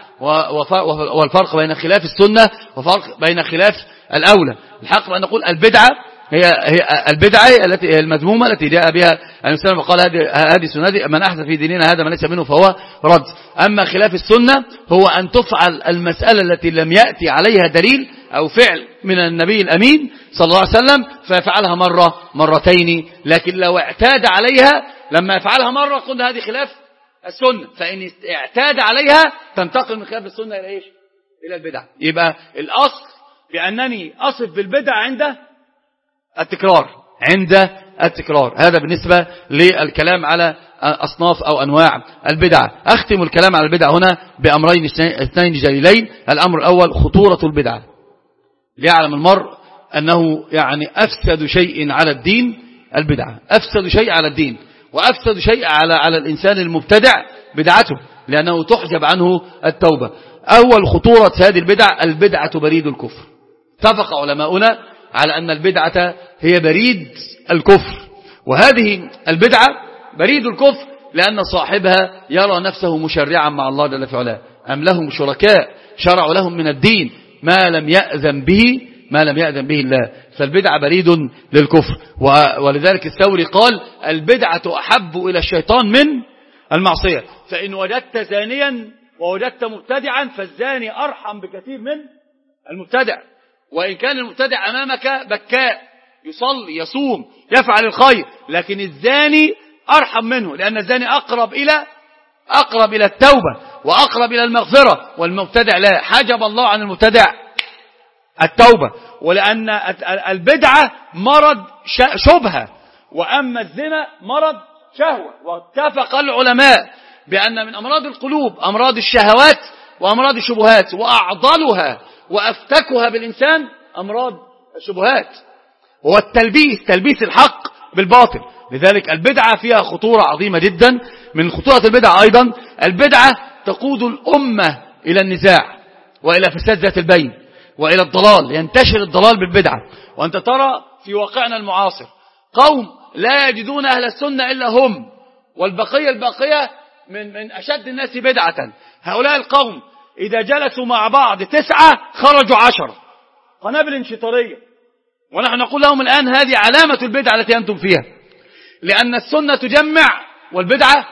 والفرق بين خلاف السنة وفرق بين خلاف الأولى. الحق بأن نقول البدعة هي هي البدعة التي هي المذمومة التي جاء بها الإنسان وقال هذه هذه سنة، من أحدث في ديننا هذا ما ليس منه فهو رد. أما خلاف السنة هو أن تفعل المسألة التي لم يأتي عليها دليل أو فعل من النبي الأمين صلى الله عليه وسلم فيفعلها مرة مرتين، لكن لو اعتاد عليها لما يفعلها مرة قلنا هذه خلاف السنة، فإن اعتاد عليها تنتقل من خلاف السنة إلى إيش؟ إلى البدع. يبقى الأصل بأنني أصف بالبدع عند التكرار عند التكرار. هذا بالنسبة للكلام على أصناف أو أنواع البدع. أختم الكلام على البدع هنا بأمرين اثنين جليلين. الأمر الأول خطورة البدعة، ليعلم المرء أنه يعني أفسد شيء على الدين البدعة، أفسد شيء على الدين وأفسد شيء على على الإنسان المبتدع بدعته، لأنه تحجب عنه التوبة. أول خطورة هذه البدع، البدعة بريد الكفر. اتفق علماؤنا على أن البدعة هي بريد الكفر، وهذه البدعة بريد الكفر لأن صاحبها يرى نفسه مشرعا مع الله جل في علاه. أم لهم شركاء شرعوا لهم من الدين ما لم يأذن به ما لم يأذن به الله، فالبدعة بريد للكفر. ولذلك الثوري قال البدعة أحب إلى الشيطان من المعصية، فإن وجدت زانيا ووجدت مبتدعا فالزاني أرحم بكثير من المبتدع، وإن كان المبتدع أمامك بكاء يصلي يصوم يفعل الخير، لكن الزاني أرحم منه، لأن الزاني أقرب إلى أقرب إلى التوبة وأقرب إلى المغفرة، والمبتدع لا. حجب الله عن المبتدع التوبة، ولأن البدعة مرض شبهة، وأما الزنا مرض شهوة. واتفق العلماء بأن من أمراض القلوب أمراض الشهوات وأمراض الشبهات، وأعضلها وأفتكها بالإنسان أمراض الشبهات، هو التلبيس، تلبيس الحق بالباطل. لذلك البدعة فيها خطورة عظيمة جدا. من خطورة البدعة أيضا البدعة تقود الأمة إلى النزاع وإلى فساد ذات البين وإلى الضلال، ينتشر الضلال بالبدعة. وأنت ترى في واقعنا المعاصر قوم لا يجدون أهل السنة إلا هم، والبقية الباقية من, من أشد الناس بدعة. هؤلاء القوم إذا جلسوا مع بعض تسعة خرجوا عشرة، قنابل انشطارية. ونحن نقول لهم الآن هذه علامة البدعة التي أنتم فيها، لأن السنة تجمع والبدعة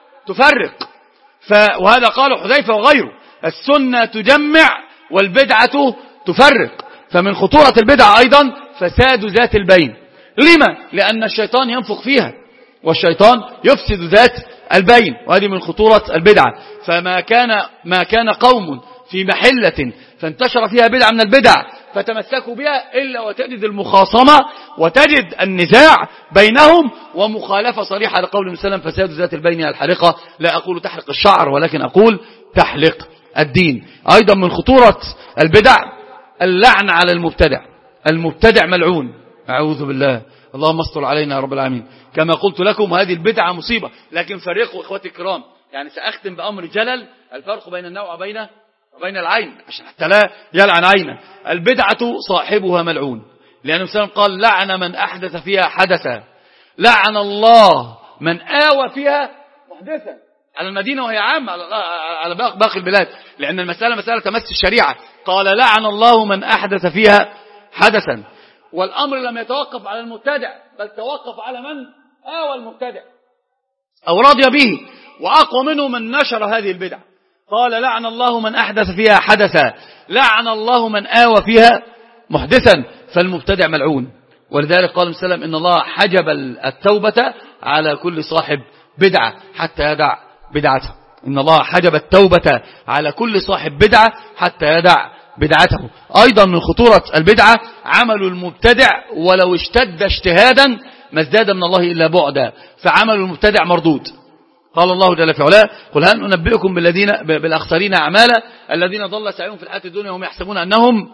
تفرق. ف... وهذا قاله حذيفة وغيره، السنة تجمع والبدعة تفرق. فمن خطورة البدعة أيضا فساد ذات البين. لما؟ لأن الشيطان ينفخ فيها، والشيطان يفسد ذات البين، وهذه من خطورة البدعة. فما كان ما كان قوم في محلة فانتشر فيها بدعة من البدع فتمسكوا بها إلا وتجد المخاصمة وتجد النزاع بينهم ومخالفة صريحة لقول النبي صلى الله عليه وسلم فساد ذات البين الحرقة. لا أقول تحرق الشعر ولكن أقول تحلق الدين. أيضا من خطورة البدع اللعن على المبتدع. المبتدع ملعون، أعوذ بالله، اللهم استر علينا يا رب العالمين. كما قلت لكم هذه البدعة مصيبة، لكن فرقوا إخوتي الكرام. يعني سأختم بأمر جلل، الفرق بين النوع وبين وبين العين عشان حتى لا يلعن عينه. البدعة صاحبها ملعون، لأن النبي صلى الله عليه وسلم قال لعن من أحدث فيها حدثا، لعن الله من آوى فيها محدثا. على المدينة وهي عامة على باقي البلاد، لأن المسألة مسألة تمس الشريعة. قال لعن الله من أحدث فيها حدثا. والأمر لم يتوقف على المبتدع، بل توقف على من آوى المبتدع أو رضي به، وأقوى منه من نشر هذه البدع. قال لعن الله من أحدث فيها حدثا، لعن الله من آوى فيها محدثا. فالمبتدع ملعون. ولذلك قال النبي صلى الله عليه وسلم إن الله حجب التوبة على كل صاحب بدعة حتى يدع بدعته. إن الله حجب التوبة على كل صاحب بدعة حتى يدع بدعته. أيضا من خطورة البدعة عمل المبتدع ولو اشتد اجتهادا ما ازداد من الله إلا بعدا، فعمل المبتدع مردود. قال الله جل في علاه قل هل ننبئكم بالذين بالأخسرين أعمالا الذين ضل سعيهم في الحياة الدنيا وهم يحسبون أنهم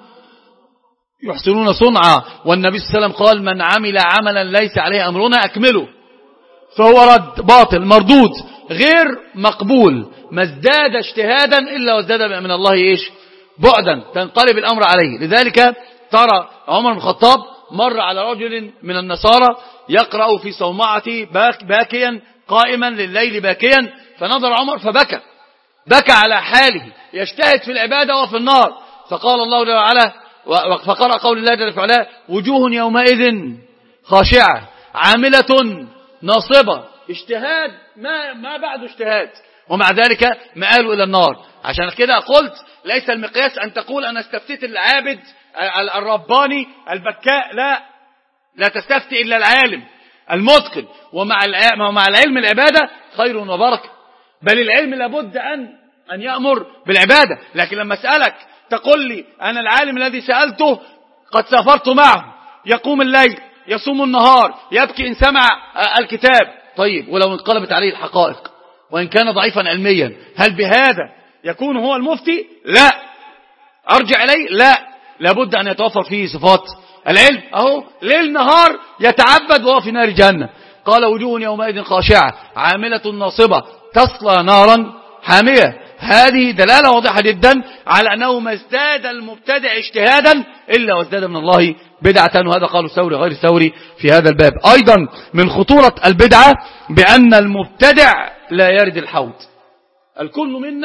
يحسنون صنعا. والنبي صلى الله عليه وسلم قال من عمل عملا ليس عليه أمرنا أكمله، فهو رد باطل مردود غير مقبول، ما ازداد اجتهادا إلا وازداد من الله إيش بعدا، تنقلب الأمر عليه. لذلك ترى عمر بن الخطاب مر على رجل من النصارى يقرأ في صومعته باكيا قائما لليل باكيا، فنظر عمر فبكى، بكى على حاله يجتهد في العبادة وفي النار. فقال الله جل وعلا، فقرأ قول الله جل وعلا وجوه يومئذ خاشعة عاملة ناصبة، اجتهاد ما ما بعد اجتهاد، ومع ذلك مآلوا إلى النار. عشان كده قلت ليس المقياس أن تقول أنا استفتيت العابد الرباني البكاء، لا لا تستفتي إلا العالم المتقن، ومع ومع العلم العبادة خير وبركة، بل العلم لابد أن أن يأمر بالعبادة. لكن لما أسألك تقول لي أنا العالم الذي سألته قد سافرت معه يقوم الليل يصوم النهار يبكي إن سمع الكتاب، طيب ولو انقلبت عليه الحقائق وإن كان ضعيفا علميا هل بهذا يكون هو المفتي؟ لا. أرجع إليه؟ لا، لابد أن يتوفر فيه صفات العلم. أهو ليل نهار يتعبد وهو في نار جهنم. قال وجوه يومئذ خاشعة عاملة ناصبة تصلى نارا حامية. هذه دلالة واضحة جدا على أنه ما ازداد المبتدع اجتهادا إلا وازداد من الله بدعة، وهذا قالوا الثوري غير الثوري في هذا الباب. أيضا من خطورة البدعة بأن المبتدع لا يرد الحوض. الكل منا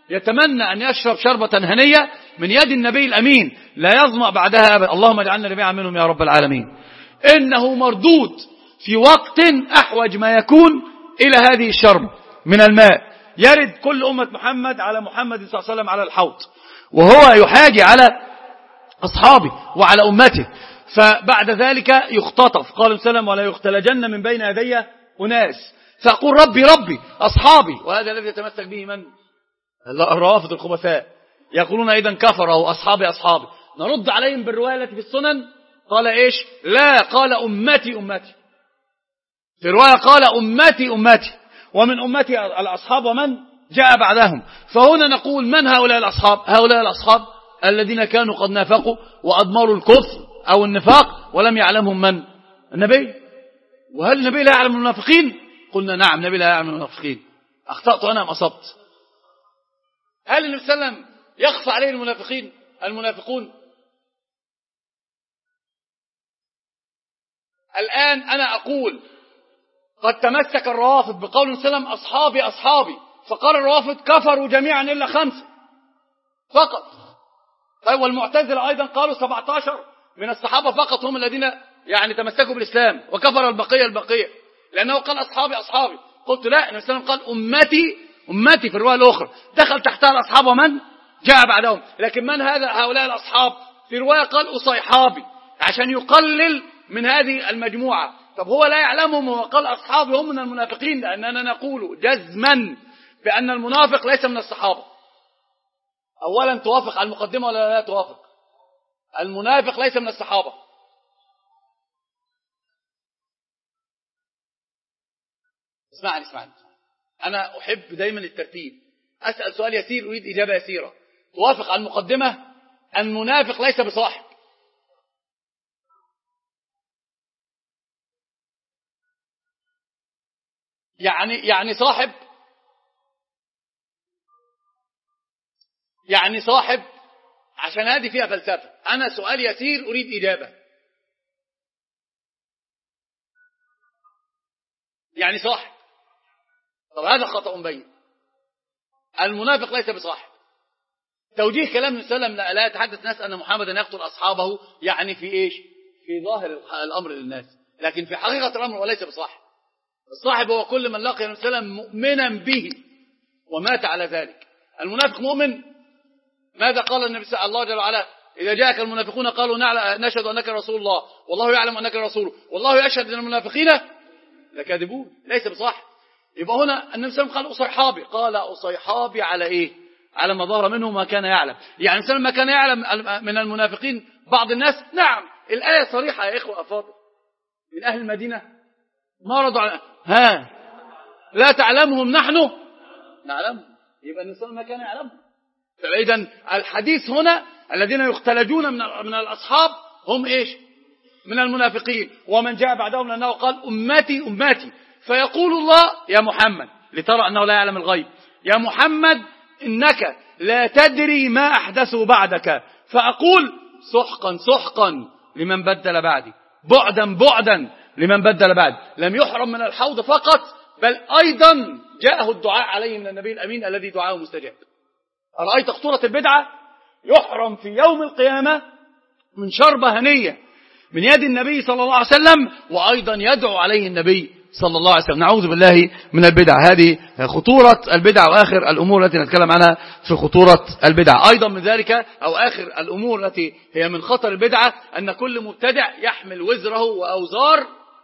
يتمنى أن يشرب شربة هنية من يد النبي الأمين لا يظمأ بعدها أبدا. اللهم اجعلنا جميعا منهم يا رب العالمين. إنه مردود في وقت أحوج ما يكون إلى هذه الشربة من الماء. يرد كل أمة محمد على محمد صلى الله عليه وسلم على الحوض، وهو يحاجي على أصحابه وعلى أمته. فبعد ذلك يختطف، قال سلم ولا يختلجن من بين يدي أناس، فأقول ربي ربي أصحابي. وهذا الذي يتمسك به من؟ الروافض الخبثاء، يقولون إذن كفروا أصحابي أصحابي. نرد عليهم بالرواية التي في السنن، قال إيش؟ لا، قال أمتي أمتي. في رواية قال أمتي أمتي، ومن أمتي الأصحاب ومن جاء بعدهم. فهنا نقول من هؤلاء الأصحاب؟ هؤلاء الأصحاب الذين كانوا قد نافقوا وأضمروا الكفر أو النفاق ولم يعلمهم من؟ النبي. وهل النبي لا يعلم المنافقين؟ قلنا نعم، النبي لا يعلم المنافقين. أخطأت أنا أم أصبت؟ هل النبي صلى الله عليه وسلم يخفى عليه المنافقين المنافقون؟ الآن أنا أقول قد تمسك الروافض بقول سلم أصحابي أصحابي، فقال الروافض كفروا جميعا إلا خمسة فقط. طيب والمعتزلة أيضا قالوا سبعة عشر من الصحابة فقط هم الذين يعني تمسكوا بالإسلام، وكفر البقية البقية، لأنه قال أصحابي أصحابي. قلت لا، النبي صلى الله عليه وسلم قال أمتي أمتي في الرواية الأخرى، دخل تحتها الأصحاب ومن جاء بعدهم. لكن من هذا هؤلاء الأصحاب؟ في رواية قال أصيحابي، عشان يقلل من هذه المجموعة. طب هو لا يعلمهم وقال أصحابي هم من المنافقين، لأننا نقول جزما بأن المنافق ليس من الصحابة. أولا توافق على المقدمة ولا لا توافق؟ المنافق ليس من الصحابة. اسمعني اسمعني أنا أحب دايما الترتيب. أسأل سؤال يسير أريد إجابة يسيرة. توافق على المقدمة؟ المنافق ليس بصاحب. يعني يعني صاحب يعني صاحب عشان هذه فيها فلسفة. أنا سؤال يسير أريد إجابة. يعني صاحب. طب هذا خطأ بين. المنافق ليس بصاحب. توجيه كلام النبي صلى الله عليه وسلم لا يتحدث الناس أن محمدا يقتل أصحابه يعني في إيش؟ في ظاهر الأمر للناس، لكن في حقيقة الأمر وليس بصاحب. الصاحب هو كل من لقي النبي صلى الله عليه وسلم مؤمنا به ومات على ذلك. المنافق مؤمن. ماذا قال النبي صلى الله عليه وسلم؟ إذا جاءك المنافقون قالوا نشهد أنك رسول الله والله يعلم أنك رسوله والله يشهد أن المنافقين لكاذبون. ليس بصاحب. يبقى هنا النبي صلى الله عليه وسلم قال أصيحابي. قال أصيحابي على إيه؟ على ما ظهر منه ما كان يعلم. يعني مثلا ما كان يعلم من المنافقين بعض الناس. نعم الآية صريحة يا إخوة أفاضل. من أهل المدينة ما رضوا على ها لا تعلمهم نحن نعلمهم. يبقى النبي صلى الله عليه وسلم ما كان يعلمهم. فإذا الحديث هنا الذين يختلجون من من الأصحاب هم إيش؟ من المنافقين. ومن جاء بعدهم لأنه قال أمتي أمتي. فيقول الله يا محمد لترى أنه لا يعلم الغيب، يا محمد إنك لا تدري ما أحدثوا بعدك، فأقول سحقا سحقا لمن بدل بعدي، بعدا بعدا لمن بدل بعد. لم يحرم من الحوض فقط، بل أيضا جاءه الدعاء عليه من النبي الأمين الذي دعاه مستجاب. أرأيت خطورة البدعة؟ يحرم في يوم القيامة من شربة هنية من يد النبي صلى الله عليه وسلم، وأيضا يدعو عليه النبي صلى الله عليه وسلم. نعوذ بالله من البدع. هذه خطورة البدع وآخر الأمور التي نتكلم عنها في خطورة البدع. أيضا من ذلك أو آخر الأمور التي هي من خطر البدعة أن كل مبتدع يحمل وزره وأوزار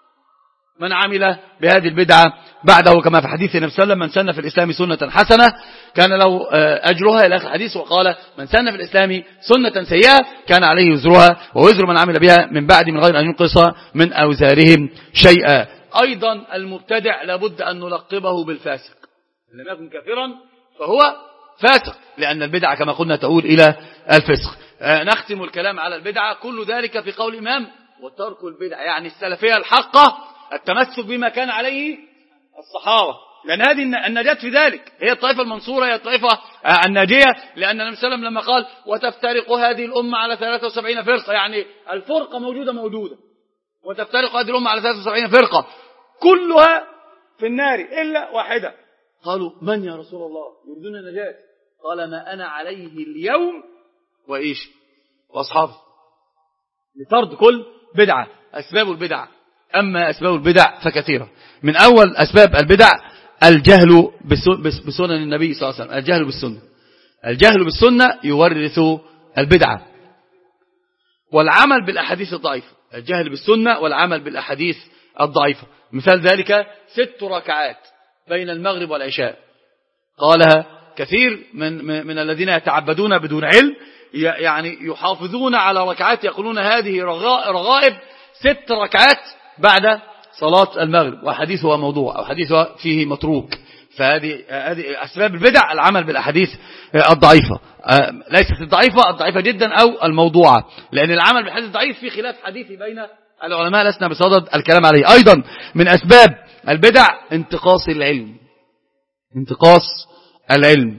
من عمل بهذه البدعة بعده، كما في حديث النبي صلى الله عليه وسلم من سن في الإسلام سنة حسنة كان له أجرها إلى آخر الحديث. وقال من سن في الإسلام سنة سيئة كان عليه وزرها ووزر من عمل بها من بعد من غير أن ينقص من أوزارهم شيئا. أيضا المبتدع لابد أن نلقبه بالفاسق. لم يكن كافرا فهو فاسق، لأن البدعة كما قلنا تؤول إلى الفسق. نختم الكلام على البدعة. كل ذلك في قول الإمام وترك البدع، يعني السلفية الحقة التمسك بما كان عليه الصحابة، لأن هذه النجاة في ذلك. هي الطائفة المنصورة، هي الطائفة الناجية، لأن النبي صلى الله عليه وسلم لما قال وتفترق هذه الأمة على ثلاثة وسبعين فرقة، يعني الفرقة موجودة موجودة، وتفترق هذه الأمة على ثلاثة وسبعين فرقة كلها في النار إلا واحدة. قالوا من يا رسول الله؟ يريدون النجاة. قال ما أنا عليه اليوم وإيش وأصحابه، لطرد كل بدعة. أسباب البدع، أما أسباب البدع فكثيرة. من أول أسباب البدع الجهل بسنن النبي صلى الله عليه وسلم. الجهل بالسنة، الجهل بالسنة يورث البدعة، والعمل بالأحاديث الضعيفة. الجهل بالسنة والعمل بالأحاديث الضعيفة. مثال ذلك ست ركعات بين المغرب والعشاء، قالها كثير من من الذين يتعبدون بدون علم، يعني يحافظون على ركعات يقولون هذه رغائب ست ركعات بعد صلاة المغرب، وحديثها موضوع أو حديثها فيه متروك. فهذه هذه أسباب البدع، العمل بالأحاديث الضعيفة، ليست الضعيفة الضعيفة جدا أو الموضوعة، لأن العمل بالحديث الضعيف في خلاف حديثي بين العلماء لسنا بصدد الكلام عليه. أيضا من أسباب البدع انتقاص العلم، انتقاص العلم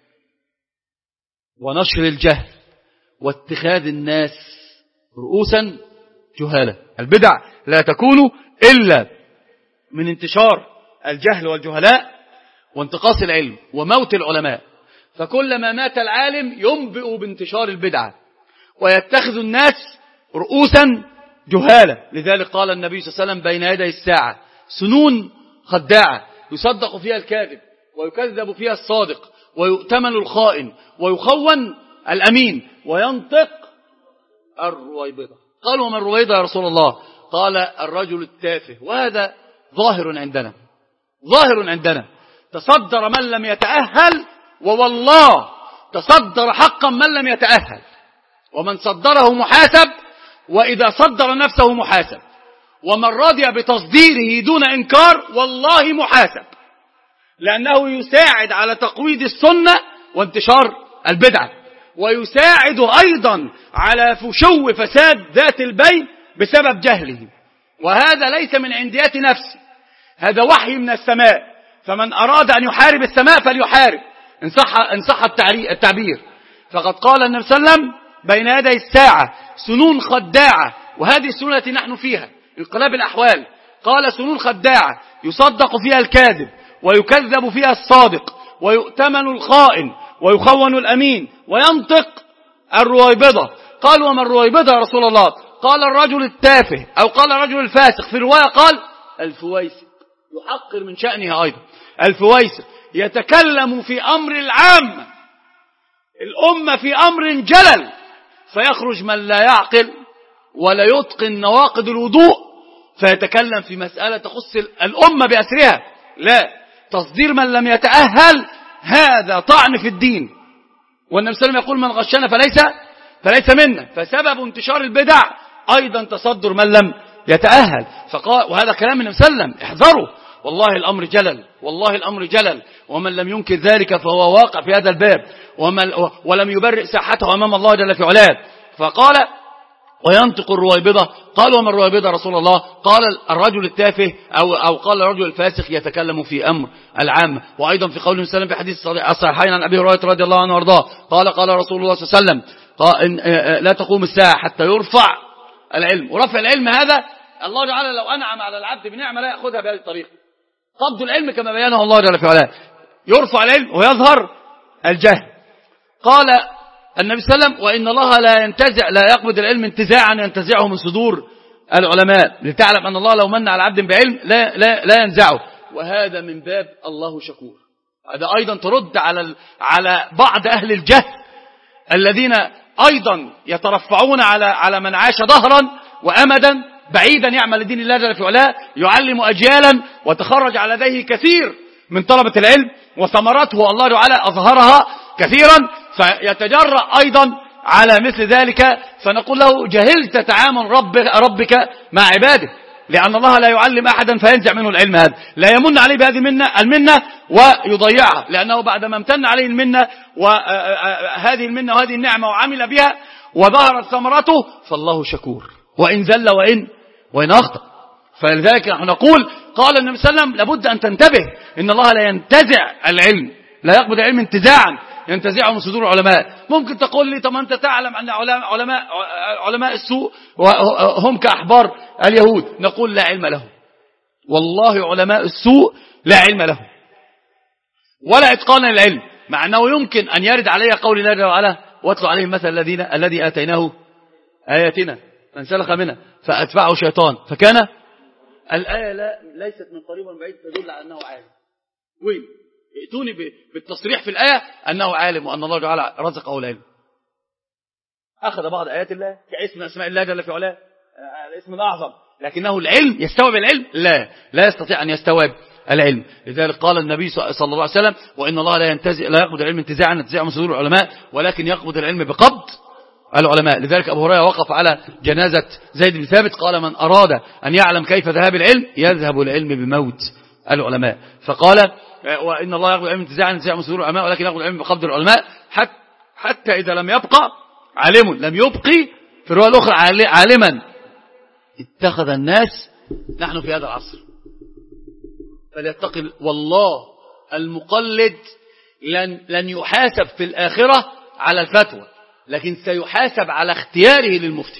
ونشر الجهل واتخاذ الناس رؤوسا جهالة. البدع لا تكون إلا من انتشار الجهل والجهلاء وانتقاص العلم وموت العلماء. فكلما مات العالم ينبئ بانتشار البدعة ويتخذ الناس رؤوسا جهالة. لذلك قال النبي صلى الله عليه وسلم بين يدي الساعة سنون خداعة يصدق فيها الكاذب ويكذب فيها الصادق ويؤتمن الخائن ويخون الأمين وينطق الرويبضة. قالوا من الرويبضة يا رسول الله؟ قال الرجل التافه. وهذا ظاهر عندنا، ظاهر عندنا. تصدر من لم يتأهل، ووالله تصدر حقا من لم يتأهل، ومن صدره محاسب، وإذا صدر نفسه محاسب، ومن رضي بتصديره دون إنكار والله محاسب، لأنه يساعد على تقويض السنة وانتشار البدعة، ويساعد أيضا على فشو فساد ذات البين بسبب جهله. وهذا ليس من عنديات نفسي، هذا وحي من السماء. فمن أراد أن يحارب السماء فليحارب إن صح, إن صح التعبير. فقد قال النبي صلى الله عليه وسلم بين يدي الساعة سنون خداعة، وهذه السنون التي نحن فيها انقلاب الأحوال. قال سنون خداعة يصدق فيها الكاذب ويكذب فيها الصادق ويؤتمن الخائن ويخون الأمين وينطق الرويبضة. قال وما الرويبضة يا رسول الله؟ قال الرجل التافه، أو قال الرجل الفاسق. في رواية قال الفويسق، يحقر من شأنها أيضا. الفويسق يتكلم في أمر العام، الأمة في أمر جلل، فيخرج من لا يعقل ولا يتقن نواقض الوضوء فيتكلم في مسألة تخص الأمة بأسرها. لا، تصدير من لم يتأهل هذا طعن في الدين، والنبي صلى الله عليه وسلم يقول من غشنا فليس فليس منا. فسبب انتشار البدع أيضا تصدر من لم يتأهل. فقال، وهذا كلام النبي صلى الله عليه وسلم، احذروا، والله الأمر جلل، والله الأمر جلل، ومن لم ينكر ذلك فهو واقع في هذا الباب، ولم يبرئ ساحته أمام الله جل في علاه. فقال وينطق الرويبضة. قال وما الرويبضة رسول الله؟ قال الرجل التافه، أو, أو قال الرجل الفاسق يتكلم في أمر العام. وأيضا في قول السلام في حديث الصحيحين عن أبي هريرة رضي الله عنه وارضاه قال قال رسول الله صلى الله عليه وسلم قال لا تقوم الساعة حتى يرفع العلم. ورفع العلم هذا الله تعالى لو أنعم على العبد بنعمة لا يأخذها بهذه الطريقة. قبض العلم كما بيانه الله جل في علاه، يرفع العلم ويظهر الجهل. قال النبي صلى الله عليه وسلم وإن الله لا ينتزع لا يقبض العلم انتزاعا ينتزعه من صدور العلماء، لتعلم أن الله لو من على عبد بعلم لا, لا, لا ينزعه. وهذا من باب الله شكور. هذا أيضا ترد على على بعض أهل الجهل الذين أيضا يترفعون على على من عاش ظهرا وأمدا بعيدا يعمل لدين الله جل في علاه، يعلم أجيالا وتخرج على يديه كثير من طلبة العلم، وثمرته الله تعالى أظهرها كثيرا، فيتجرأ أيضا على مثل ذلك. فنقول له جهلت تعامل ربك, ربك مع عباده، لأن الله لا يعلم أحدا فينزع منه العلم هذا، لا يمن عليه بهذه المنة, المنة ويضيعها، لأنه بعد ما امتن عليه المنة وهذه المنة وهذه النعمة وعمل بها وظهرت ثمرته فالله شكور وإن زل وإن, وإن أخطأ. فلذلك نحن نقول قال النبي صلى الله عليه وسلم لابد أن تنتبه إن الله لا ينتزع العلم، لا يقبض العلم انتزاعا ينتزعه من صدور العلماء. ممكن تقول لي طب أنت تعلم أن علماء, علماء السوء هم كأحبار اليهود. نقول لا علم لهم، والله علماء السوء لا علم لهم ولا إتقان العلم. مع أنه يمكن أن يرد علي قول الله جل وعلا واتلو عليهم مثل الذين الذي آتيناه آياتنا فانسلخ منها فأتبعه شيطان فكان. الآية لا ليست من قريب ومن بعيد تدل على أنه عالم. وين ائتوني بالتصريح في الآية أنه عالم وأن الله جل رزقه العلم. أخذ بعض آيات الله كاسم أسماء الله جل في علاه الاسم الأعظم، لكنه العلم يستوعب العلم؟ لا لا يستطيع أن يستوعب العلم. لذلك قال النبي صلى الله عليه وسلم وإن الله لا ينتزع لا يقبض العلم انتزاعا انتزاعا من صدور العلماء ولكن يقبض العلم بقبض العلماء. لذلك أبو هريرة وقف على جنازة زيد بن ثابت قال من أراد أن يعلم كيف ذهاب العلم يذهب العلم بموت العلماء. فقال وإن الله يقبض العلم انتزاعا انتزاعا من صدور العلماء ولكن يقبض العلم بقبض العلماء حتى إذا لم يبقى عالم لم يبقي في الرواية الأخرى عالما اتخذ الناس. نحن في هذا العصر فليتقي والله المقلد لن, لن يحاسب في الآخرة على الفتوى، لكن سيحاسب على اختياره للمفتي،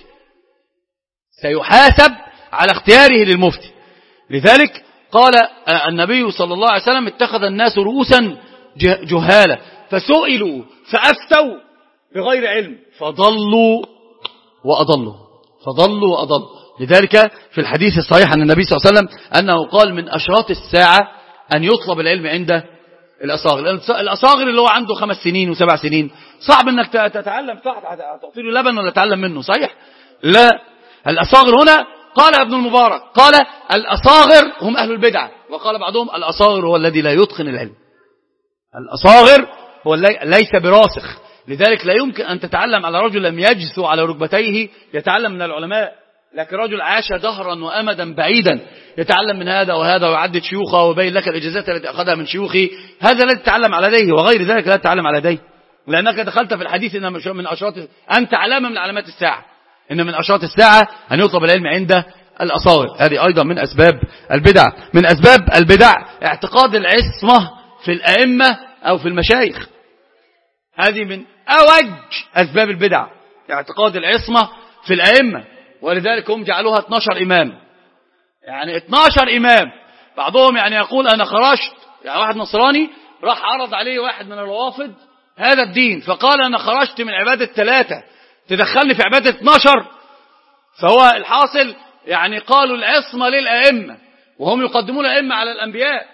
سيحاسب على اختياره للمفتي. لذلك قال النبي صلى الله عليه وسلم اتخذ الناس رؤوسا جهالة فسئلوا فأفتوا بغير علم فضلوا وأضلوا فضلوا وأضلوا. لذلك في الحديث الصحيح عن النبي صلى الله عليه وسلم أنه قال من أشراط الساعة أن يطلب العلم عند الأصاغر. الأصاغر اللي هو عنده خمس سنين وسبع سنين صعب أنك تتعلم، صح تعطي له لبن ولا تتعلم منه، صحيح؟ لا، الأصاغر هنا قال ابن المبارك قال الأصاغر هم أهل البدعة، وقال بعضهم الأصاغر هو الذي لا يتقن العلم. الأصاغر هو ليس براسخ. لذلك لا يمكن أن تتعلم على رجل لم يجثو على ركبتيه يتعلم من العلماء، لكن رجل عاش دهرا وأمدا بعيدا يتعلم من هذا وهذا ويعدد شيوخه ويبين لك الإجازات التي أخذها من شيوخه، هذا لا تتعلم على يديه، وغير ذلك لا تتعلم على يديه، لأنك دخلت في الحديث إن من أشراط أنت علامة من علامات الساعة، إن من أشراط الساعة أن يطلب العلم عند الأصاغر. هذه أيضا من أسباب البدع. من أسباب البدع اعتقاد العصمة في الأئمة أو في المشايخ، هذه من أوج أسباب البدع، اعتقاد العصمة في الأئمة. ولذلك هم جعلوها اثناشر إمام، يعني اثناشر إمام. بعضهم يعني يقول أنا خرجت، يعني واحد نصراني راح عرض عليه واحد من الروافض هذا الدين فقال أنا خرجت من عبادة ثلاثة تدخلني في عبادة اثناشر. فهو الحاصل يعني قالوا العصمة للأئمة وهم يقدمون الأئمة على الأنبياء،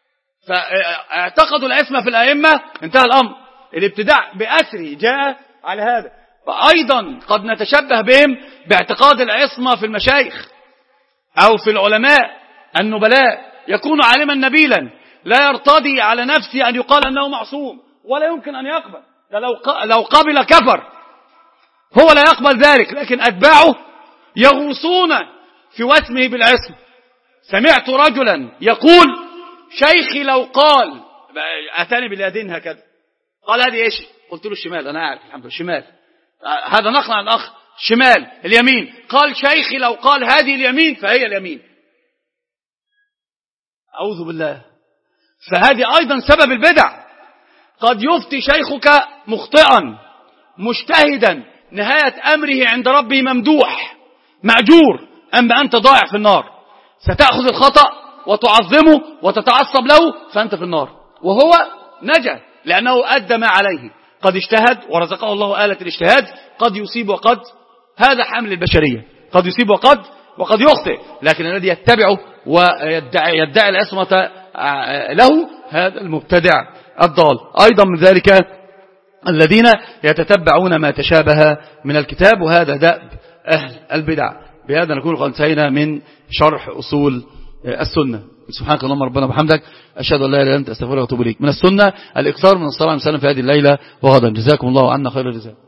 فاعتقدوا العصمة في الأئمة، انتهى الأمر. الابتداع بأسره جاء على هذا. فأيضا قد نتشبه بهم باعتقاد العصمة في المشايخ أو في العلماء النبلاء، يكون عالما نبيلا لا يرتضي على نفسه أن يقال أنه معصوم ولا يمكن أن يقبل، لو قبل كفر، هو لا يقبل ذلك، لكن أتباعه يغوصون في وسمه بالعصمة. سمعت رجلا يقول شيخي لو قال، أتاني باليدين هكذا، قال هذه إيش؟ قلت له الشمال، أنا أعرف الحمد لله الشمال، هذا نقل عن الأخ، شمال اليمين، قال شيخي لو قال هذه اليمين فهي اليمين. أعوذ بالله. فهذه أيضا سبب البدع. قد يفتي شيخك مخطئا مجتهدا نهاية أمره عند ربه ممدوح مأجور، أما أنت ضائع في النار، ستأخذ الخطأ وتعظمه وتتعصب له فأنت في النار، وهو نجا لأنه أدى ما عليه، قد اجتهد ورزقه الله آلة الاجتهاد، قد يصيب وقد، هذا حمل البشرية، قد يصيب وقد وقد يخطئ، لكن الذي يتبعه ويدعي يدعي العصمة له هذا المبتدع الضال. أيضا من ذلك الذين يتتبعون ما تشابه من الكتاب، وهذا دأب أهل البدع. بهذا نكون قد انتهينا من شرح أصول السنة. سبحانك اللهم ربنا وبحمدك، أشهد أن لا إله إلا أنت، أستغفرك وأتوب إليك. من السنة الإكثار من الصلاة والسلام في هذه الليلة وغدا. جزاكم الله عنا خير الجزاء.